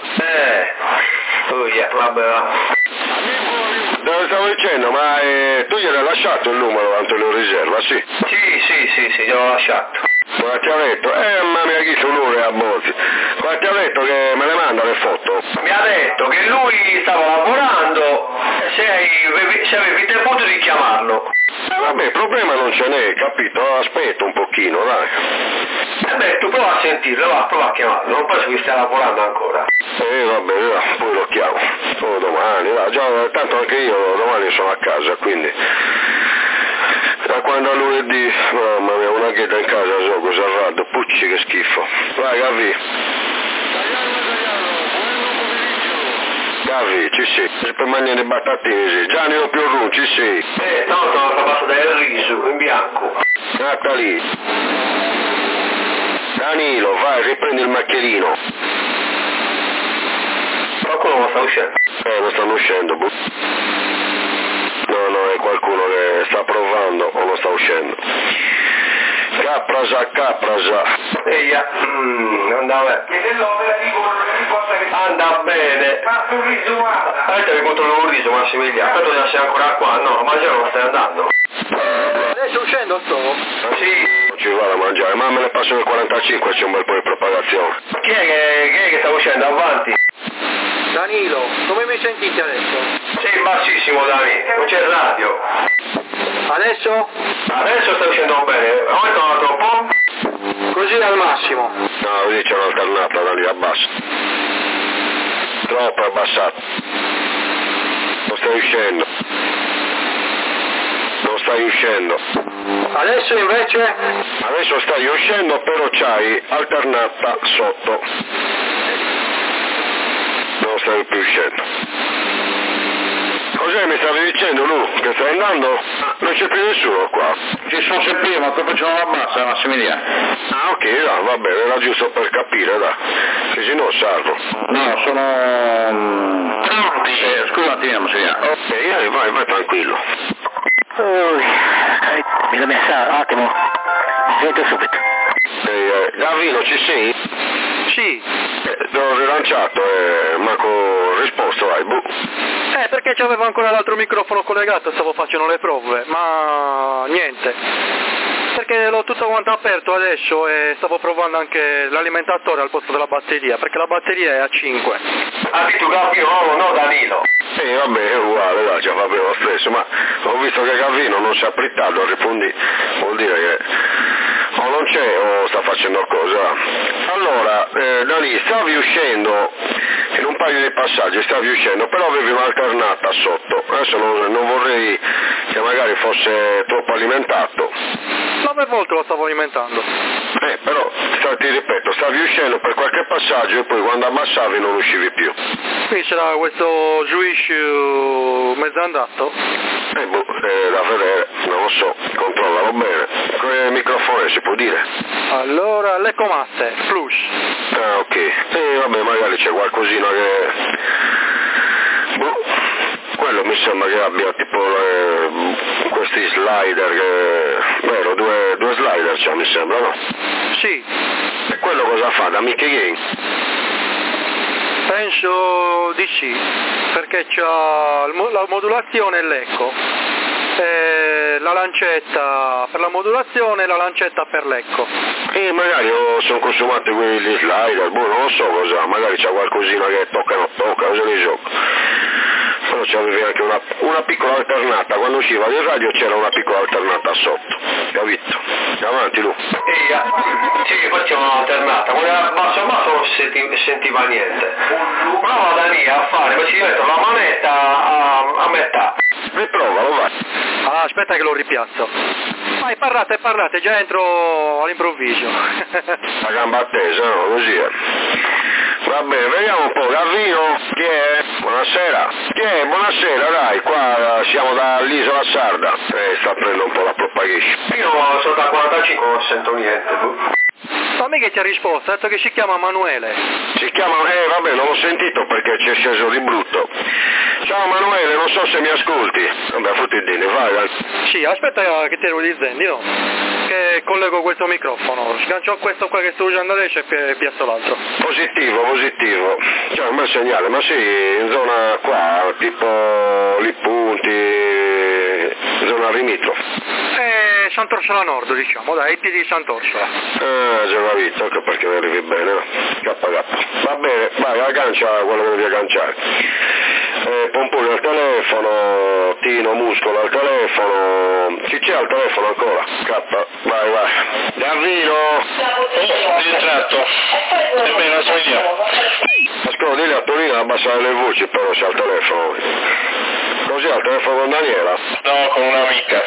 D: vabbè.
B: Te lo stavo dicendo, ma tu gli hai lasciato il numero Antonio Riserva, sì?
D: Sì, gliel'ho lasciato.
B: Ma ti ha detto? Mamma mia, chi sono ore a Bozzi? Ma ti ha detto che me le manda le foto?
D: Mi ha detto che lui stava lavorando e se avevi tempo di chiamarlo.
B: Vabbè, problema non ce n'è, capito? Aspetta un pochino, dai.
D: Tu prova a sentirlo, prova a chiamarlo, non penso che stia lavorando ancora.
B: Vabbè, poi lo chiamo. Domani, già, tanto anche io domani sono a casa, quindi... Da quando a lunedì, mamma mia, una ghetta in casa, so cosa arrado, pucci che schifo. Vai, Gavi. Gavi, ci sei. Per mangiare patatine, sì. Gianni o più rum, ci sei.
D: No, sono capace del riso, in bianco.
B: Natalì. Danilo, vai, riprendi il maccherino.
D: Qualcuno non sta uscendo?
B: Non stanno uscendo, boh. No, è qualcuno che sta provando o non sta uscendo. Caprasa.
D: Eia, anda bene. Anda bene.
G: Ma sorriso, guarda.
D: Aspetta che controllo un riso, Massimiliano. Aspetta, non sei ancora qua. No, a mangiare non stai andando.
F: Adesso uscendo sto?
D: Sì.
B: Non ci vado a mangiare, ma me ne passano il 45, c'è un bel po' di propagazione.
D: Chi è che sta uscendo? Avanti.
F: Danilo, come mi sentite adesso?
D: Sei bassissimo, Dani. Non c'è il radio.
F: Adesso?
D: Adesso sta uscendo bene. Aumenta un altro po'.
F: Così al massimo.
B: No, così c'è un'alternata, da lì abbassa. Troppo abbassato. Non stai uscendo.
F: Adesso invece?
B: Adesso stai uscendo, però c'hai alternata sotto. Non stai più uscendo. Cos'è mi stavi dicendo, Lu? Che stai andando? Non c'è più nessuno qua.
H: Ci sono sempre io, ma poi facciamo la bassa, Massimiliano.
B: Ah, ok, va bene, era giusto per capire, dai. Che se no salvo.
H: No, sono... scusa un attimo, Massimiliano.
B: Ok, vai tranquillo.
C: Mi l'ho messa un attimo. Sento subito.
B: Gavino, ci sei?
F: Sì.
B: L'ho rilanciato e manco risposto, vai, boh.
F: Perché c'avevo ancora l'altro microfono collegato, stavo facendo le prove, ma niente. Perché l'ho tutto quanto aperto adesso e stavo provando anche l'alimentatore al posto della batteria, perché la batteria è a 5.
D: Ha detto Gavino, no Danilo.
B: Vabbè, è uguale, dai, già va bene lo stesso, ma ho visto che Gavino non si è apprittato, rispondi, vuol dire che o non c'è o sta facendo cosa. Allora, Dani, stavi uscendo in un paio di passaggi, stavi uscendo, però avevi un'alternata sotto. Adesso non vorrei che magari fosse troppo alimentato.
F: L'ave volte lo stavo alimentando.
B: Però, ti ripeto, stavi uscendo per qualche passaggio e poi quando abbassavi non uscivi più.
F: Qui c'era questo Swish mezzo andato.
B: Da vedere, non lo so, controllalo bene. Con il microfono si può dire?
F: Allora, l'Ecomaster Plus.
B: Ah, ok. Vabbè, magari c'è qualcosina che... quello mi sembra che abbia tipo questi slider che... vero, due slider c'ha, mi sembra, no?
F: Sì.
B: E quello cosa fa? Da Mickey Game?
F: Penso di sì, perché c'ha la modulazione e l'eco. La lancetta per la modulazione e la lancetta per l'eco.
B: Magari sono consumati quegli slider, non lo so cosa, magari c'è qualcosina che tocca o non tocca, cosa ne gioco. Però c'avevi anche una piccola alternata, quando usciva del radio c'era una piccola alternata sotto, capito? Avanti Lu.
D: Sì, che poi c'è un'alternata, quando era basso non si sentiva niente. Prova da lì a fare, poi ci metto la manetta a metà.
B: Riprovalo, vai.
F: Ah, aspetta che lo ripiazzo. Vai, parlate, già entro all'improvviso.
B: La gamba attesa, no? Così è. Va bene, vediamo un po', Gavino, chi è? Buonasera. Chi è? Buonasera, dai, qua siamo dall'isola sarda. Sta prendendo un po' la propagation.
D: Io sono da 45, non sento niente.
F: Ma a me che ti ha risposto? Ha detto che si chiama Manuele.
B: Si chiama, vabbè, non l'ho sentito perché ci è sceso di brutto. Ciao Manuele, non so se mi ascolti. Vabbè, fottidini, vai.
F: Sì, aspetta che tiro gli zendi, no? Che collego questo microfono, sgancio questo qua che sto usando adesso e piazzo l'altro.
B: Positivo. C'è un bel segnale, ma sì, in zona qua, tipo Li Punti, zona limitrofa.
F: Sant'Orsola Nord, diciamo, dai, i piedi di Sant'Orsola.
B: Già capito, ecco perché ne arrivi bene, no? K. Va bene, vai, aggancia quello che devi agganciare. Pompone al telefono, Tino Muscolo al telefono, chi c'è al telefono ancora? K, vai. Gavino!
E: Ritratto. Nemmeno la sveglia.
B: Ascolta, dilli a Torino ad abbassare le voci, però c'è al telefono. Così al telefono con Daniela?
E: No, con un'amica.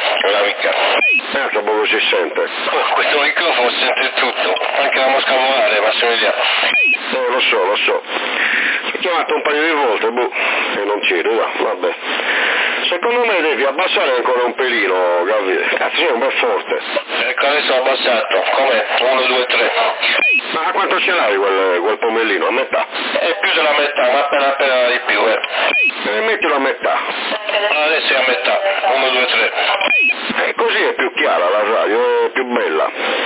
B: Tra poco si sente.
E: Questo microfono sente tutto, anche la mosca volare, Massimiliano.
B: Lo so. Ti ho chiamato un paio di volte, e non c'eri, vabbè. Secondo me devi abbassare ancora un pelino, Gavi. Cazzo, sei un bel forte.
E: Ecco, adesso ho abbassato. Com'è? 1, 2, 3.
B: Ma quanto ce l'hai quel pomellino? A metà?
E: È più della metà, ma appena di più,
B: mettilo a metà.
E: Adesso è a metà, 1, 2, 3.
B: Così è più chiara la radio, è più bella.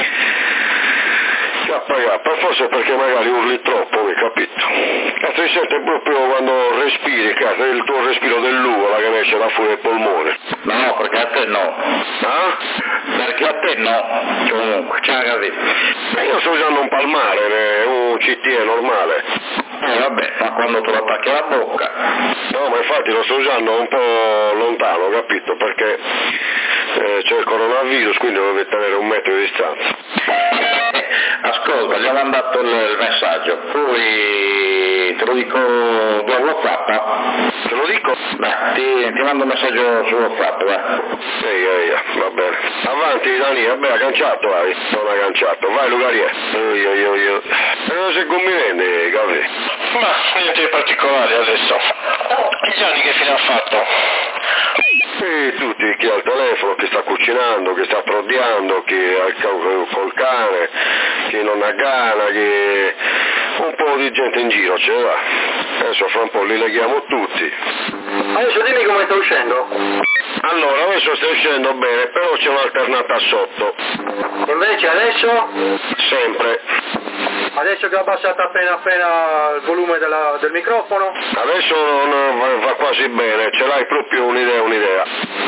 B: Forse perché magari urli troppo, hai capito? Si sente proprio quando respiri, il tuo respiro dell'ugola che esce da fuori dai polmoni.
H: No, perché a te no.
B: Ah?
H: Perché a te no. Comunque, ciao capito.
B: Io sto usando un palmare, un CTE normale.
H: Vabbè, ma quando tu lo attacchi alla bocca.
B: No, ma infatti lo sto usando un po' lontano, capito? Perché c'è il coronavirus, quindi dovete tenere 1 metro di distanza.
H: Ascolta, gli ho mandato il messaggio, poi te lo dico via WhatsApp.
B: Te lo dico?
H: Beh, ti mando un messaggio su WhatsApp, va.
B: Va bene. Avanti Dani, vabbè, agganciato vai. Non agganciato, vai Lugarie. Non sei convinente, capi?
E: Ma niente di particolare adesso. Gianni che fine ha fatto?
B: Tutti, chi ha il telefono, chi sta cucinando, chi sta prodiando, chi ha col cane, chi non ha gana, chi... un po' di gente in giro ce va. Adesso fra un po' li leghiamo tutti.
F: Adesso dimmi come sta uscendo.
B: Allora, adesso sta uscendo bene, però c'è un'alternata sotto.
F: Invece adesso?
B: Sempre.
F: Adesso che ho abbassato appena il volume del microfono?
B: Adesso va quasi bene, ce l'hai proprio un'idea.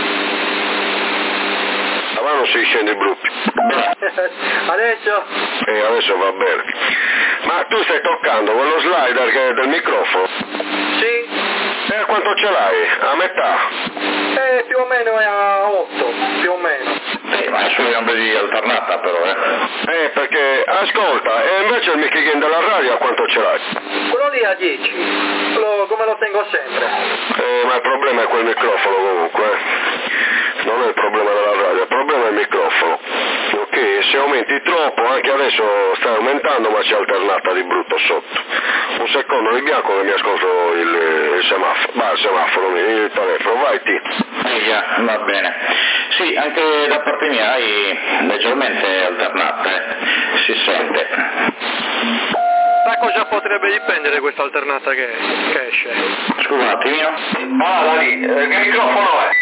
B: Ma non si scende i gruppi.
F: Adesso?
B: Adesso va bene. Ma tu stai toccando quello slider del microfono?
F: Sì.
B: Quanto ce l'hai? A metà?
F: Più o meno è a 8, più o meno.
H: Ma adesso è un po' di alternata però,
B: perché, ascolta, e invece il mic della radio a quanto ce l'hai?
F: Quello lì a 10, come lo tengo sempre.
B: Ma il problema è quel microfono comunque, non è il problema della radio, il problema è il microfono. Ok, se aumenti troppo, anche adesso stai aumentando ma c'è alternata di brutto sotto. Un secondo di bianco che mi ascolto il semaforo, il semaforo, il telefono, vai ti.
H: Va bene. Sì, anche da parte mia hai leggermente alternata, si sente.
F: Da cosa potrebbe dipendere questa alternata che esce?
H: Scusa un attimino.
D: Da lì, che microfono è?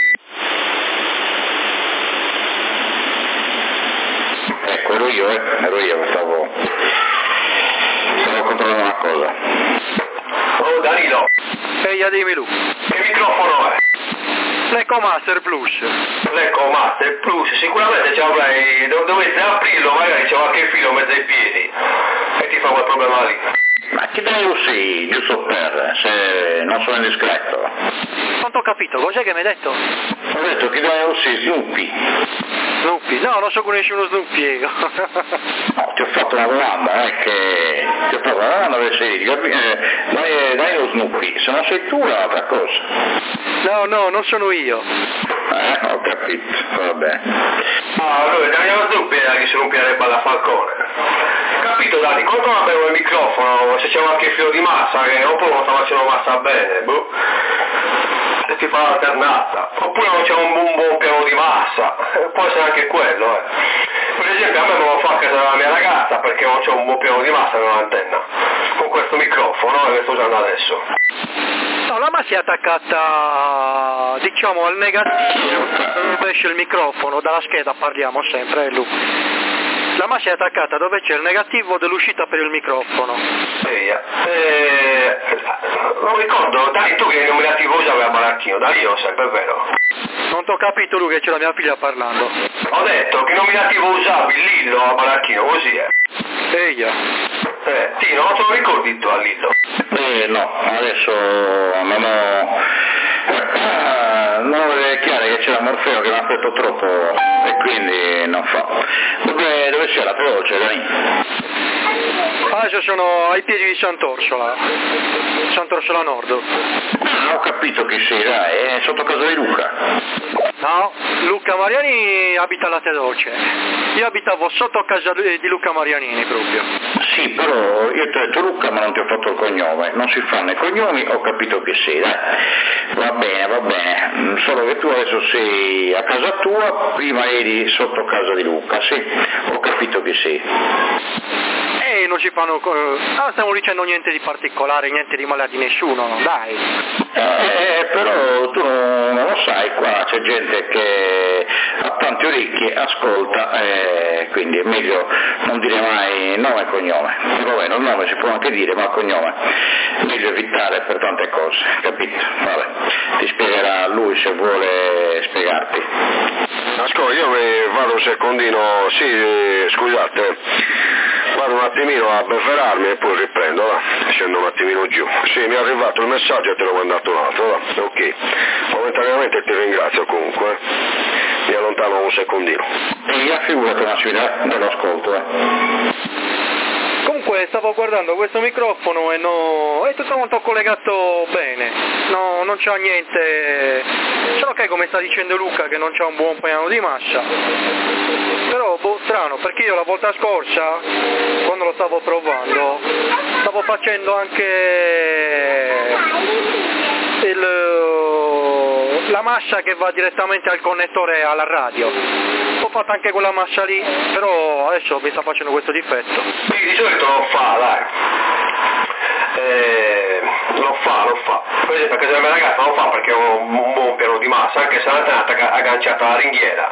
H: Ecco, ero io che stavo controllando una cosa.
D: Oh Danilo.
F: Ehi, dimmi Lu.
D: Che microfono è?
F: L'Ecomaster Plus.
D: L'Ecomaster Plus, sicuramente ci avrai, dovete aprirlo, magari c'è qualche filo in mezzo ai piedi e ti fa quel problema lì.
H: Ma chi dai usi, giusto se non sono indiscreto?
F: Non t'ho capito, cos'è che mi hai detto?
H: Ho detto chi dai usi, Snoopy.
F: Snoopy? No, non so conosci uno Snoopy.
H: No, ti ho fatto una domanda, ti ho fatto una domanda per dai lo Snoopy, se non sei tu è un'altra cosa.
F: No, non sono io.
H: Ho capito, va bene.
D: Allora, Daniele Snoopy era che si rompirebbe alla Falcone. Capito Dani, quando avevo il microfono, se c'è qualche filo di massa, che oppure non sta facendo massa bene, e ti fa l'alternata, oppure non c'è un buon piano di massa, può essere anche quello, Per esempio a me me lo fa a casa della mia ragazza perché non c'è un buon piano di massa nell'antenna, con questo microfono che sto usando adesso.
F: No, la massa è attaccata, diciamo, al negativo, dove esce il microfono, dalla scheda parliamo sempre, Lu. La massa è attaccata dove c'è il negativo dell'uscita per il microfono.
D: Non ricordo, Dani, tu che nominativo usavi a Baracchino, Dani lo sempre, è vero?
F: Non t'ho capito, Lu, che c'è la mia figlia parlando.
D: Ho detto che nominativo usavi, Lillo a Baracchino, così è.
F: Eia.
D: Tino, non te lo ricordi tu a Lillo?
H: No, adesso non è chiaro che c'era Morfeo che mi ha aspetto troppo e quindi non fa. Dove c'è la veloce, Dani?
F: Adesso sono ai piedi di Sant'Orsola Nord.
H: Ho capito chi sei, dai, è sotto casa di Luca.
F: No, Luca Mariani abita a Latte Dolce. Io abitavo sotto casa di Luca Marianini proprio.
H: Sì, però io ti ho detto Luca ma non ti ho fatto il cognome, non si fanno i cognomi, ho capito che sei, dai. Va bene, solo che tu adesso sei a casa tua, prima eri sotto casa di Luca, sì, ho capito che sei.
F: Non ci fanno, non stiamo dicendo niente di particolare, niente di male di nessuno, no? Dai.
H: Però tu non lo sai, qua c'è gente che ha tante orecchie, ascolta, quindi è meglio non dire mai nome e cognome. Però il nome si può anche dire, ma il cognome è meglio evitare per tante cose, capito? Vabbè, ti spiegherà lui se vuole spiegarti.
B: Ascolta, io vado un secondino, sì, scusate, vado un attimino a befferarmi e poi riprendo, va? Scendo un attimino giù. Sì, mi è arrivato il messaggio e te l'ho mandato un altro, va? Ok. Momentaneamente ti ringrazio comunque, mi allontano un secondino.
H: E figurati una sfida, te lo ascolto,
F: Comunque stavo guardando questo microfono e è tutto molto collegato bene, no, non c'ha niente, solo che come sta dicendo Luca che non c'ha un buon piano di mascia, però strano, perché io la volta scorsa, quando lo stavo provando, stavo facendo anche la mascia che va direttamente al connettore alla radio. Ho fatto anche quella mascia lì, però adesso mi sta facendo questo difetto.
D: Sì, di solito lo fa, dai. Lo fa. Per esempio, perché se la mia ragazza lo fa perché ho un buon piano di massa, anche se l'antenna è agganciata alla ringhiera.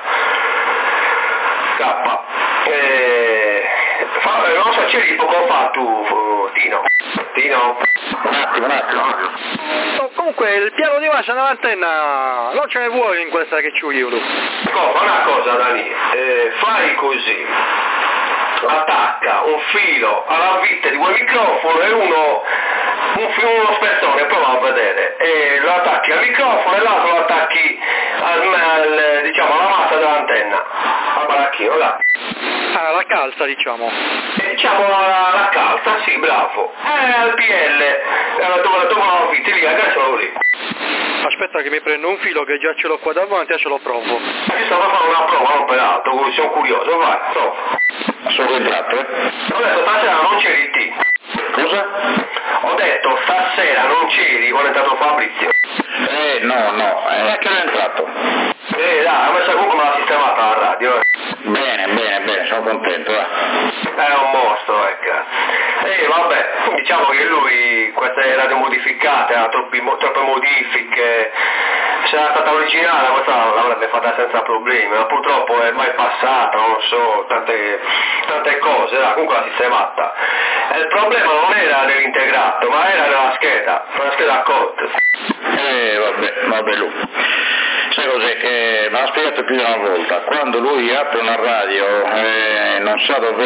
D: Non so, c'eri poco fa tu, Tino.
H: Un attimo.
F: Comunque il piano di massa nell'antenna non ce ne vuole in questa che c'ho io.
D: Fa una cosa, Dani, fai così, attacca un filo alla vite di quel microfono e uno spezzone, prova a vedere, e lo attacchi al microfono e l'altro lo attacchi alla massa dell'antenna, al baracchino, là.
F: La calza, diciamo.
D: La calza, sì, bravo. Al PL, dove la vite, lì, aggancialo lì.
F: Aspetta che mi prendo un filo che già ce l'ho qua davanti e ce lo provo.
D: Io stavo a fare una prova, non per altro, sono curioso, vai, prova.
H: Sono entrato,
D: Ho detto stasera non c'eri te.
H: Cosa?
D: Ho detto stasera non c'eri quando è entrato Fabrizio.
H: No, che non è entrato.
D: Dai, ha messo comunque me l'ha sistemata la radio,
H: Bene, sono contento,
D: È un mostro, ecco. Vabbè, diciamo che lui, queste radio modificate, ha troppe modifiche, se era stata originale questa l'avrebbe fatta senza problemi, ma purtroppo è mai passata, non so, tante cose, comunque l'ha sistemata. E il problema non era nell'integrato, ma era nella scheda COT.
H: Vabbè Lu. Sai cos'è? Me l'ha spiegato più di una volta, quando lui apre una radio non sa dove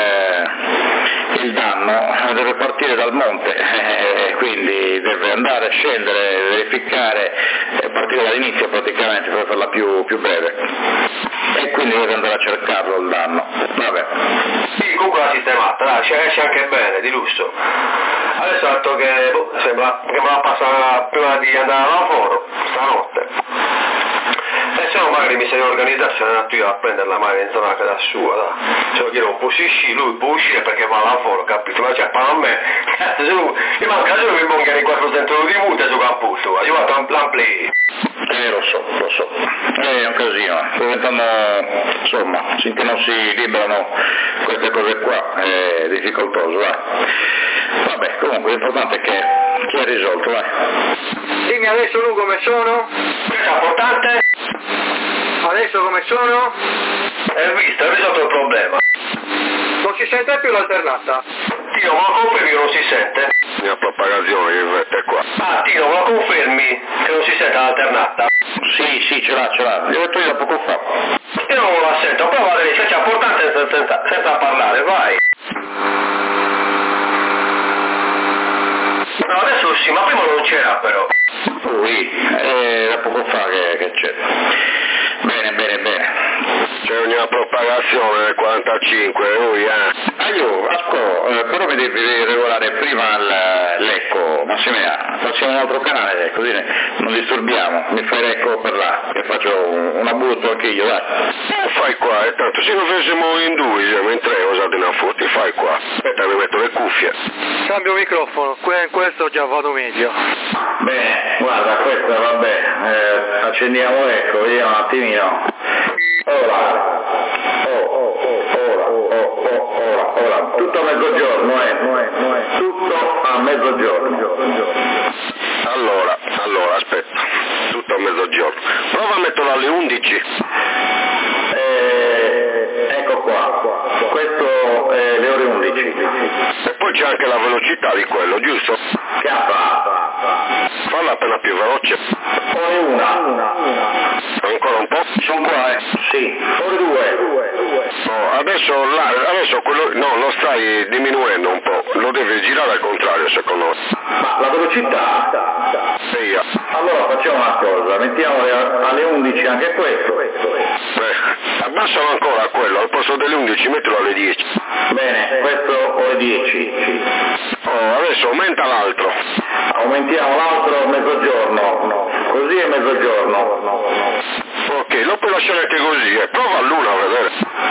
H: il danno, deve partire dal monte, quindi deve andare a scendere, verificare, partire dall'inizio praticamente per farla più breve, e quindi deve andare a cercarlo il danno. Vabbè.
D: Sì, comunque l'ha sistemata, ci esce anche bene, di lusso. Adesso ho detto che sembra che me la passa prima di andare al lavoro, stanotte. E se no magari mi sei organizzato, se ne andato io a prenderla magari in zona da sua, dai. Se lo chiedo un po' lui può uscire perché va al lavoro, capito? Ma parla a me, io manca solo che mi i 400 di multa su capputo, io ho fatto un plan play.
H: Lo so, è un casino, sto diventando, insomma, finché non si liberano queste cose qua, è difficoltoso, Vabbè, comunque l'importante è che è risolto,
F: Dimmi adesso Lu come sono?
D: Questo è importante?
F: Adesso come sono?
D: Visto, hai risolto il problema.
F: Non si sente più l'alternata?
D: Tino, ma lo confermi che non si sente?
B: Mia propagazione che mette qua.
D: Tino, ma lo confermi che non si sente l'alternata?
H: Sì, ce l'ha, l'ho detto io da poco fa.
D: Io non la sento, prova a vedere se c'è importante senza parlare, vai. No, adesso sì, ma prima non c'era però.
H: Da poco fa che c'è. Bene.
B: C'è una propagazione del 45, lui
H: però mi devi regolare prima l'eco, Massimiliano, facciamo un altro canale, così non disturbiamo, mi fai l'eco per là, che faccio un abuso anche io, dai.
B: Fai qua, tanto se lo facessimo in due, siamo in tre, usate una foto, fai qua. Aspetta, mi metto le cuffie.
F: Cambio microfono, questo già vado meglio.
H: Bene, guarda, questa vabbè, accendiamo l'eco, vediamo un attimino. Ora, tutto a mezzogiorno, tutto a mezzogiorno.
B: Allora, aspetta, tutto a mezzogiorno. Prova a metterlo alle 11.
H: Ecco qua, questo è le ore 11.
B: E poi c'è anche la velocità di quello, giusto? Falla appena più veloce.
H: Ore 1.
B: Ancora un po'?
H: Sono qua, Sì. Ore 2.
B: No, adesso quello, no, lo stai diminuendo un po', lo devi girare al contrario secondo me.
H: Ma la velocità?
B: Sì.
H: Allora facciamo una cosa, mettiamo alle 11 anche questo.
B: Abbassalo ancora quello, al posto delle 11 mettilo alle 10.
H: Bene, questo ore 10.
B: Adesso aumenta l'altro.
H: Aumentiamo l'altro a mezzogiorno, così è mezzogiorno.
B: Ok, lo puoi lasciare anche così, prova all'una a vedere.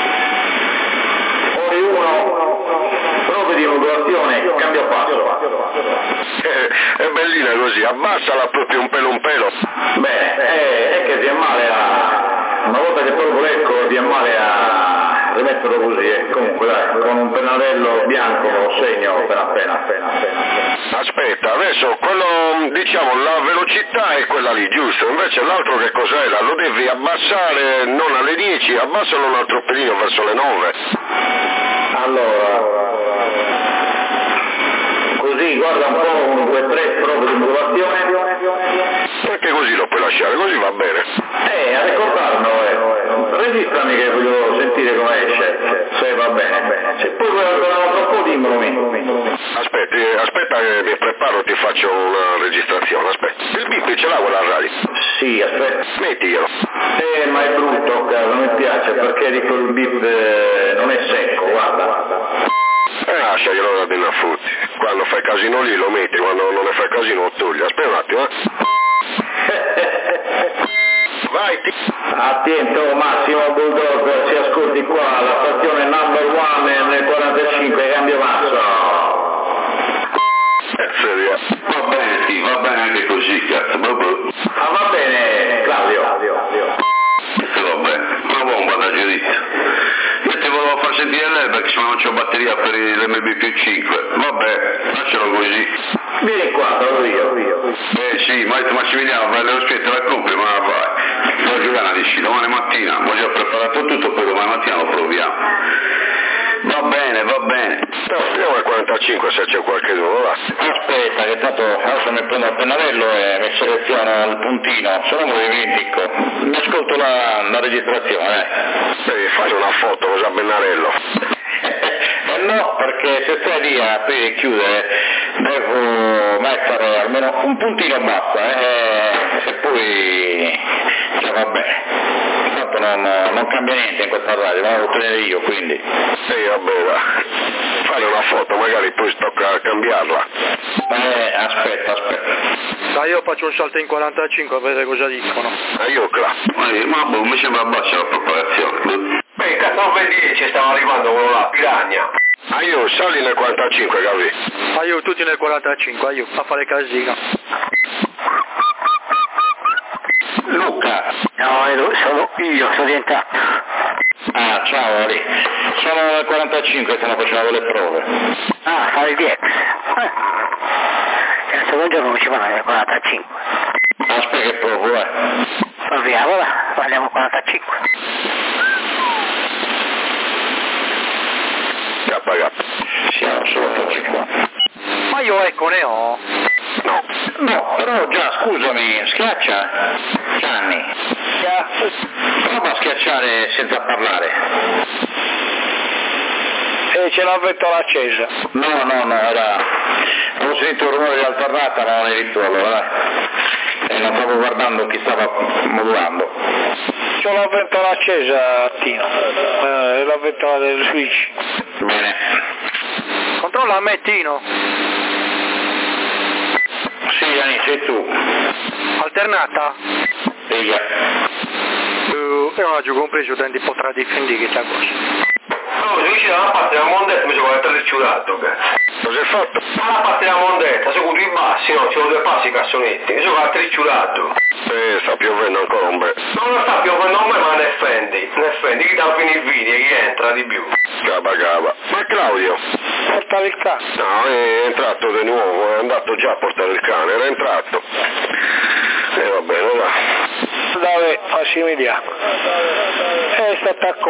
H: Ore 1, prove di modulazione, cambio passo.
B: È bellina così, abbassala proprio un pelo.
H: Bene, è che ti è male una volta che tolgo l'eco ti è male a rimetterlo così, comunque dai, con un pennarello bianco lo segno appena.
B: Aspetta, adesso quello, diciamo, la velocità è quella lì, giusto? Invece l'altro che cos'era? Lo devi abbassare non alle 10, abbassalo un altro pelino verso le 9.
H: Allora, così guarda un po', 1, 2, 3, prove di modulazione.
B: Perché così lo puoi lasciare, così va bene.
H: A ricordarlo, registrami che voglio sentire come esce, se va bene. Se poi vuoi ancora troppo dimmelo.
B: Aspetta che mi preparo, ti faccio una registrazione, aspetta. Il bip ce l'ha quella radio?
H: Sì, aspetta.
B: Mettiglielo.
H: Ma è brutto, caro, non mi piace perché dico il bip non è secco, guarda.
B: Lasciaglielo da dentro a frutti. Quando fai casino lì lo metti, quando non ne fai casino lo togli. Aspetta un attimo, Vai,
H: Attento Massimo Bulldog, si ascolti qua, la stazione number 1 nel 45, cambio passo.
A: Va bene, sì, va bene anche così, cazzo.
H: Va bene, Claudio.
A: Va bene, una bomba da giudizio. Io ti volevo far sentire lei perché se no non c'ho batteria per l'MB più 5. Vabbè, lascialo così.
H: Vieni qua, trovo io.
A: Sì, ma Massimiliano, vai allo spetto la compri, ma vai. Devo giocare una discina, domani mattina, ho già preparato tutto, poi domani mattina lo proviamo. Va bene.
B: Andiamo al 45 se c'è qualche nuovo, va.
H: Aspetta, che tanto adesso mi prendo il pennarello e mi seleziono il puntino, se no me lo dimentico. Mi ascolto la registrazione,
B: Fai una foto, cosa pennarello?
H: No, perché se stai lì a aprire e chiudere devo mettere almeno un puntino basta, e poi va bene. Tanto non cambia niente in questa radio, non lo ottenere io, quindi.
B: Vabbè, va. Fai una foto, magari poi tocca cambiarla.
H: Aspetta.
F: Dai, io faccio un salto in 45 a vedere cosa dicono.
B: Io là.
A: Ma mi sembra bassa la preparazione.
B: Cazzo, vedi, ci stava arrivando quello là, Piragna. Io sali nel 45, capi?
F: Io tutti nel 45, a fare casino.
H: Luca.
C: No, sono io, sono diventato.
H: Ciao Ari. Sono nel 45, stiamo facendo le prove.
C: Fare il DX. Il secondo giorno ci vanno nel 45.
H: Aspetta che provo,
C: Proviamo, parliamo 45.
H: Siamo solo 50.
F: Ma io ecco ne ho.
H: No, però già, scusami, schiaccia. Gianni. Prova a schiacciare senza parlare.
F: Ce l'ha vettola accesa.
H: No, avevo sentito il rumore di alternata, ma non hai visto allora, e non stavo guardando chi stava modulando.
F: C'ho la ventola accesa, Tino, la ventola del switch.
H: Bene.
F: Controlla a me, Tino.
H: Sì, Gianni, sei tu.
F: Alternata?
H: Riga.
F: Io oggi ho compreso dentro un po' tra difendi che c'è cosa.
D: No, se vicino alla parte della mondetta mi sono guardato il ciurato,
B: Cosa hai fatto?
D: alla parte della mondetta, secondo i bassi, no, ci sono 2 passi i cassonetti, mi sono guardato il ciurato.
B: Sta piovendo ancora un bel.
D: Non lo sta piovendo a me, ma ne effendi, chi dà finire il video, chi entra di più.
B: Cava. Ma Claudio?
C: Portare il cane.
B: No, è entrato di nuovo, è andato già a portare il cane, era entrato. Va bene, va.
C: Dove facciamo vediamo. È stato